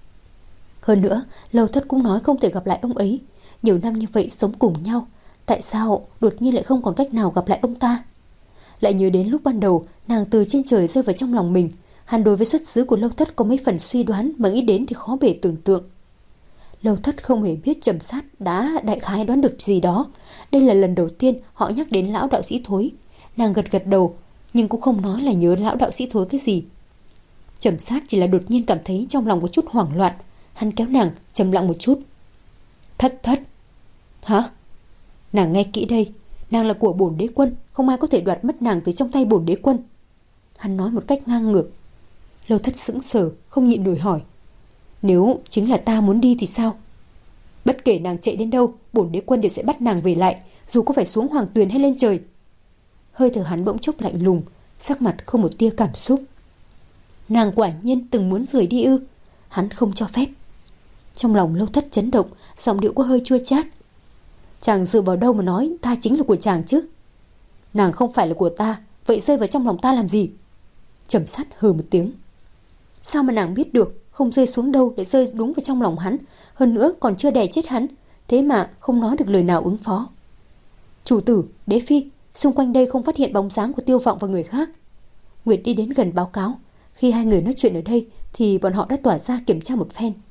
Hơn nữa, Lâu Thất cũng nói không thể gặp lại ông ấy. Nhiều năm như vậy sống cùng nhau, tại sao đột nhiên lại không còn cách nào gặp lại ông ta? Lại nhớ đến lúc ban đầu nàng từ trên trời rơi vào trong lòng mình. Hắn đối với xuất xứ của Lâu Thất có mấy phần suy đoán, mà nghĩ đến thì khó bề tưởng tượng. Lâu Thất không hề biết Trầm Sát đã đại khái đoán được gì đó. Đây là lần đầu tiên họ nhắc đến lão đạo sĩ Thối. Nàng gật gật đầu, nhưng cũng không nói là nhớ lão đạo sĩ Thối cái gì. Trầm Sát chỉ là đột nhiên cảm thấy trong lòng có chút hoảng loạn. Hắn kéo nàng trầm lặng một chút. Thất thất. Hả? Nàng nghe kỹ đây, nàng là của bổn đế quân, không ai có thể đoạt mất nàng từ trong tay bổn đế quân. Hắn nói một cách ngang ngược. Lâu Thất sững sờ, không nhịn nổi hỏi, nếu chính là ta muốn đi thì sao? Bất kể nàng chạy đến đâu, bổn đế quân đều sẽ bắt nàng về lại, dù có phải xuống hoàng tuyền hay lên trời. Hơi thở hắn bỗng chốc lạnh lùng, sắc mặt không một tia cảm xúc. Nàng quả nhiên từng muốn rời đi ư? Hắn không cho phép. Trong lòng Lâu Thất chấn động, giọng điệu có hơi chua chát. Chàng dựa vào đâu mà nói ta chính là của chàng chứ? Nàng không phải là của ta, vậy rơi vào trong lòng ta làm gì? Trầm Sát hừ một tiếng. Sao mà nàng biết được? Không rơi xuống đâu để rơi đúng vào trong lòng hắn, hơn nữa còn chưa đè chết hắn, thế mà không nói được lời nào ứng phó. Chủ tử, đế phi, xung quanh đây không phát hiện bóng dáng của Tiêu Vọng và người khác. Nguyệt đi đến gần báo cáo. Khi hai người nói chuyện ở đây thì bọn họ đã tỏa ra kiểm tra một phen.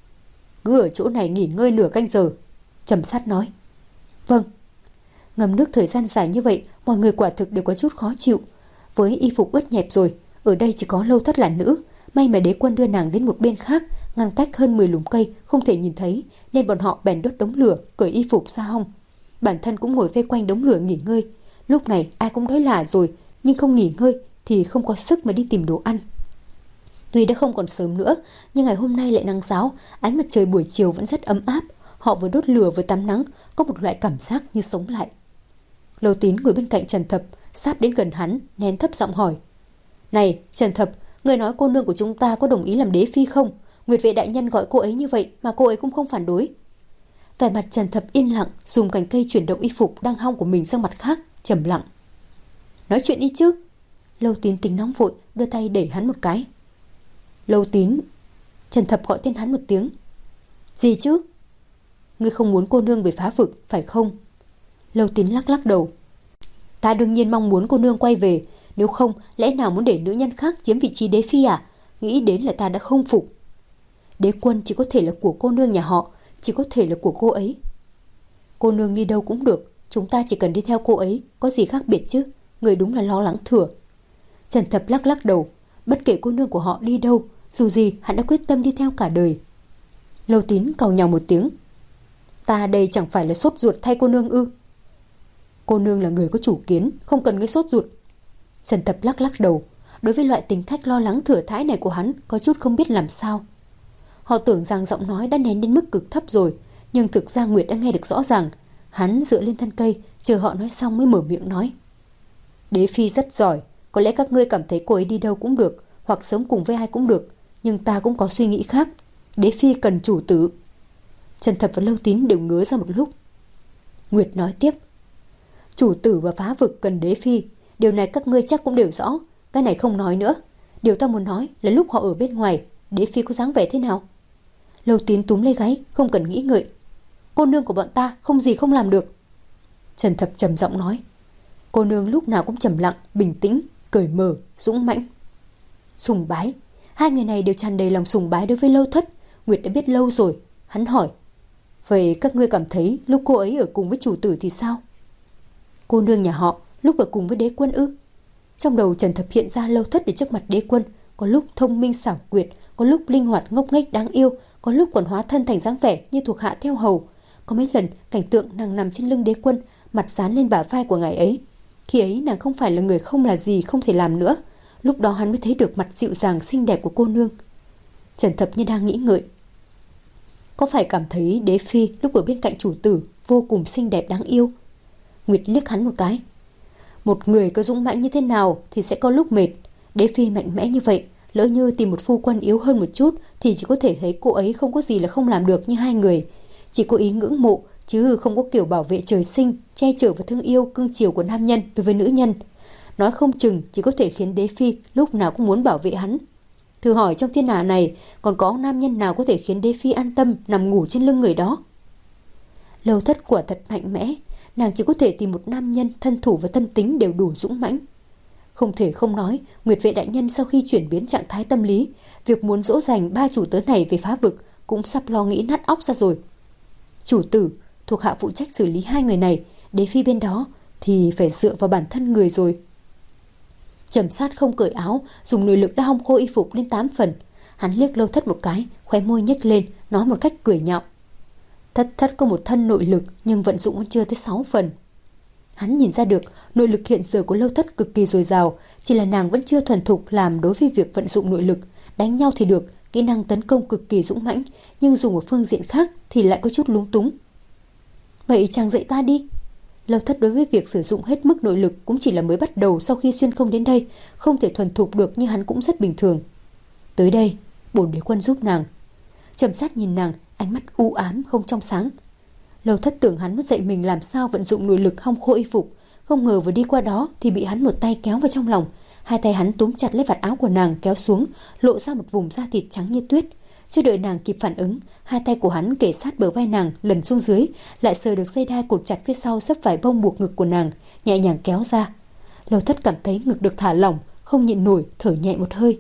Cứ ở chỗ này nghỉ ngơi nửa canh giờ, Trầm Sát nói. Vâng. Ngâm nước thời gian dài như vậy, mọi người quả thực đều có chút khó chịu. Với y phục ướt nhẹp rồi, ở đây chỉ có Lâu Thất là nữ. May mà đế quân đưa nàng đến một bên khác, ngăn cách hơn mười lùm cây, không thể nhìn thấy, nên bọn họ bèn đốt đống lửa, cởi y phục ra hong. Bản thân cũng ngồi vây quanh đống lửa nghỉ ngơi. Lúc này ai cũng đói lả rồi, nhưng không nghỉ ngơi thì không có sức mà đi tìm đồ ăn. Tuy đã không còn sớm nữa, nhưng ngày hôm nay lại nắng ráo, ánh mặt trời buổi chiều vẫn rất ấm áp. Họ vừa đốt lửa vừa tắm nắng, có một loại cảm giác như sống lại. Lâu Tín ngồi bên cạnh Trần Thập, sáp đến gần hắn, nén thấp giọng hỏi. Này, Trần Thập, người nói cô nương của chúng ta có đồng ý làm đế phi không? Nguyệt vệ đại nhân gọi cô ấy như vậy mà cô ấy cũng không phản đối. Vẻ mặt Trần Thập yên lặng, dùng cành cây chuyển động y phục đang hong của mình sang mặt khác, trầm lặng. Nói chuyện đi chứ. Lâu Tín tính nóng vội, đưa tay đẩy hắn một cái. Lâu Tín. Trần Thập gọi tên hắn một tiếng. Gì chứ? Ngươi không muốn cô nương về phá vực, phải không? Lâu Tín lắc lắc đầu. Ta đương nhiên mong muốn cô nương quay về, nếu không lẽ nào muốn để nữ nhân khác chiếm vị trí đế phi à? Nghĩ đến là ta đã không phục. Đế quân chỉ có thể là của cô nương nhà họ, chỉ có thể là của cô ấy. Cô nương đi đâu cũng được, chúng ta chỉ cần đi theo cô ấy, có gì khác biệt chứ? Người đúng là lo lắng thừa. Trần Thập lắc lắc đầu. Bất kể cô nương của họ đi đâu, dù gì hắn đã quyết tâm đi theo cả đời. Lâu Tín càu nhàu một tiếng. Ta đây chẳng phải là sốt ruột thay cô nương ư? Cô nương là người có chủ kiến, không cần ngươi sốt ruột. Trần Thập lắc lắc đầu. Đối với loại tính cách lo lắng thừa thãi này của hắn, có chút không biết làm sao. Họ tưởng rằng giọng nói đã nén đến mức cực thấp rồi, nhưng thực ra Nguyệt đã nghe được rõ ràng. Hắn dựa lên thân cây, Chờ họ nói xong mới mở miệng nói. Đế phi rất giỏi, có lẽ các ngươi cảm thấy cô ấy đi đâu cũng được, hoặc sống cùng với ai cũng được, nhưng ta cũng có suy nghĩ khác. Đế phi cần chủ tử. Trần Thập và Lâu Tín đều ngớ ra một lúc. Nguyệt nói tiếp. Chủ tử và phá vực cần đế phi, điều này các ngươi chắc cũng đều rõ, cái này không nói nữa. Điều ta muốn nói là lúc họ ở bên ngoài, đế phi có dáng vẻ thế nào? Lâu Tín túm lấy gáy, không cần nghĩ ngợi. Cô nương của bọn ta không gì không làm được. Trần Thập trầm giọng nói. Cô nương lúc nào cũng trầm lặng, bình tĩnh, cởi mở, dũng mãnh. Sùng bái. Hai người này đều tràn đầy lòng sùng bái đối với Lâu Thất. Nguyệt đã biết lâu rồi. Hắn hỏi. Vậy các ngươi cảm thấy lúc cô ấy ở cùng với chủ tử thì sao? Cô nương nhà họ lúc ở cùng với đế quân ư? Trong đầu Trần Thập hiện ra Lâu Thất để trước mặt đế quân, có lúc thông minh xảo quyệt, có lúc linh hoạt ngốc nghếch đáng yêu, có lúc còn hóa thân thành dáng vẻ như thuộc hạ theo hầu. Có mấy lần cảnh tượng nàng nằm trên lưng đế quân, mặt dán lên bả vai của ngài ấy. Khi ấy nàng không phải là người không là gì không thể làm nữa. Lúc đó hắn mới thấy được mặt dịu dàng xinh đẹp của cô nương. Trần Thập như đang nghĩ ngợi. Có phải cảm thấy đế phi lúc ở bên cạnh chủ tử vô cùng xinh đẹp đáng yêu? Nguyệt liếc hắn một cái. Một người có dũng mãnh như thế nào thì sẽ có lúc mệt. Đế phi mạnh mẽ như vậy, lỡ như tìm một phu quân yếu hơn một chút thì chỉ có thể thấy cô ấy không có gì là không làm được như hai người. Chỉ có ý ngưỡng mộ, chứ không có kiểu bảo vệ trời sinh, che chở và thương yêu cưng chiều của nam nhân đối với nữ nhân. Nói không chừng chỉ có thể khiến đế phi lúc nào cũng muốn bảo vệ hắn. Thử hỏi trong thiên hạ này còn có nam nhân nào có thể khiến đế phi an tâm nằm ngủ trên lưng người đó? Lâu Thất quả thật mạnh mẽ, nàng chỉ có thể tìm một nam nhân thân thủ và tâm tính đều đủ dũng mãnh. Không thể không nói, Nguyệt Vệ đại nhân sau khi chuyển biến trạng thái tâm lý, việc muốn dỗ dành ba chủ tớ này về phá vực cũng sắp lo nghĩ nát óc ra rồi. Chủ tử, thuộc hạ phụ trách xử lý hai người này, đế phi bên đó thì phải dựa vào bản thân người rồi. Trầm Sát không cởi áo, dùng nội lực đã hong khô y phục lên tám phần. Hắn liếc Lâu Thất một cái, khóe môi nhếch lên, nói một cách cười nhạo. Thất thất có một thân nội lực nhưng vận dụng vẫn chưa tới sáu phần. Hắn nhìn ra được nội lực hiện giờ của Lâu Thất cực kỳ dồi dào, chỉ là nàng vẫn chưa thuần thục làm đối với việc vận dụng nội lực. Đánh nhau thì được, kỹ năng tấn công cực kỳ dũng mãnh, nhưng dùng ở phương diện khác thì lại có chút lúng túng. Vậy chàng dạy ta đi. Lâu Thất đối với việc sử dụng hết mức nội lực cũng chỉ là mới bắt đầu sau khi xuyên không đến đây, không thể thuần thục được nhưng hắn cũng rất bình thường. Tới đây, bổn đế quân giúp nàng. Trầm Sát nhìn nàng, ánh mắt u ám không trong sáng. Lâu Thất tưởng hắn muốn dạy mình làm sao vận dụng nội lực hong khô y phục, không ngờ vừa đi qua đó thì bị hắn một tay kéo vào trong lòng. Hai tay hắn túm chặt lấy vạt áo của nàng kéo xuống, lộ ra một vùng da thịt trắng như tuyết. Chưa đợi nàng kịp phản ứng, hai tay của hắn kề sát bờ vai nàng lần xuống dưới, lại sờ được dây đai cột chặt phía sau sấp vải bông buộc ngực của nàng, nhẹ nhàng kéo ra. Lâu Thất cảm thấy ngực được thả lỏng, không nhịn nổi thở nhẹ một hơi.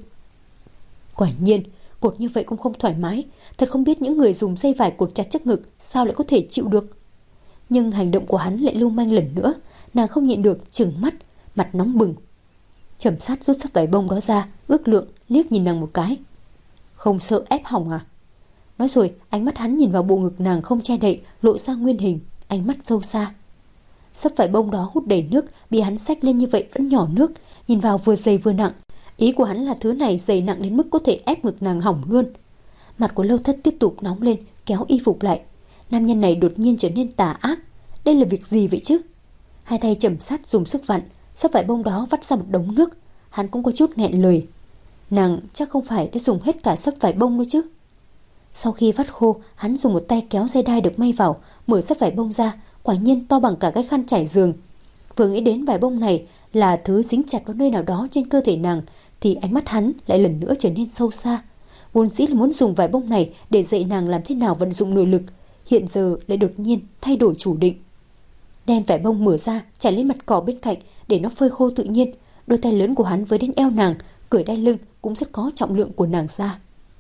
Quả nhiên, cột như vậy cũng không thoải mái, thật không biết những người dùng dây vải cột chặt trước ngực sao lại có thể chịu được. Nhưng hành động của hắn lại lưu manh lần nữa, nàng không nhịn được trừng mắt, mặt nóng bừng. Trầm Sát rút sấp vải bông đó ra, ước lượng liếc nhìn nàng một cái. Không sợ ép hỏng à? Nói rồi, ánh mắt hắn nhìn vào bộ ngực nàng không che đậy, lộ ra nguyên hình, ánh mắt sâu xa. Sấp vải bông đó hút đầy nước, bị hắn xách lên như vậy vẫn nhỏ nước, nhìn vào vừa dày vừa nặng. Ý của hắn là thứ này dày nặng đến mức có thể ép ngực nàng hỏng luôn. Mặt của Lâu Thất tiếp tục nóng lên, kéo y phục lại. Nam nhân này đột nhiên trở nên tà ác. Đây là việc gì vậy chứ? Hai tay Trầm Sát dùng sức vặn, sấp vải bông đó vắt ra một đống nước. Hắn cũng có chút nghẹn lời. Nàng chắc không phải đã dùng hết cả sấp vải bông nữa chứ? Sau khi vắt khô, hắn dùng một tay kéo dây đai được may vào, mở sấp vải bông ra, quả nhiên to bằng cả cái khăn trải giường. Vừa nghĩ đến vải bông này là thứ dính chặt vào nơi nào đó trên cơ thể nàng, thì ánh mắt hắn lại lần nữa trở nên sâu xa. Vốn dĩ là muốn dùng vải bông này để dạy nàng làm thế nào vận dụng nội lực, hiện giờ lại đột nhiên thay đổi chủ định. Đem vải bông mở ra, trải lên mặt cỏ bên cạnh để nó phơi khô tự nhiên. Đôi tay lớn của hắn với đến eo nàng, cởi đai lưng cũng rất có trọng lượng của nàng ra.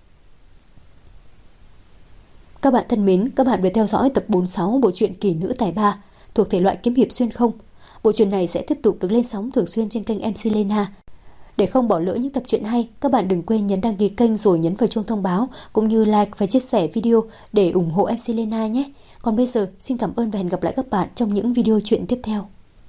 Các bạn thân mến, các bạn vừa theo dõi tập bốn mươi sáu bộ truyện Kỳ Nữ Tài Ba thuộc thể loại kiếm hiệp xuyên không. Bộ truyện này sẽ tiếp tục được lên sóng thường xuyên trên kênh em xê Lena. Để không bỏ lỡ những tập truyện hay, các bạn đừng quên nhấn đăng ký kênh rồi nhấn vào chuông thông báo cũng như like và chia sẻ video để ủng hộ em xê Lena nhé. Còn bây giờ, xin cảm ơn và hẹn gặp lại các bạn trong những video truyện tiếp theo.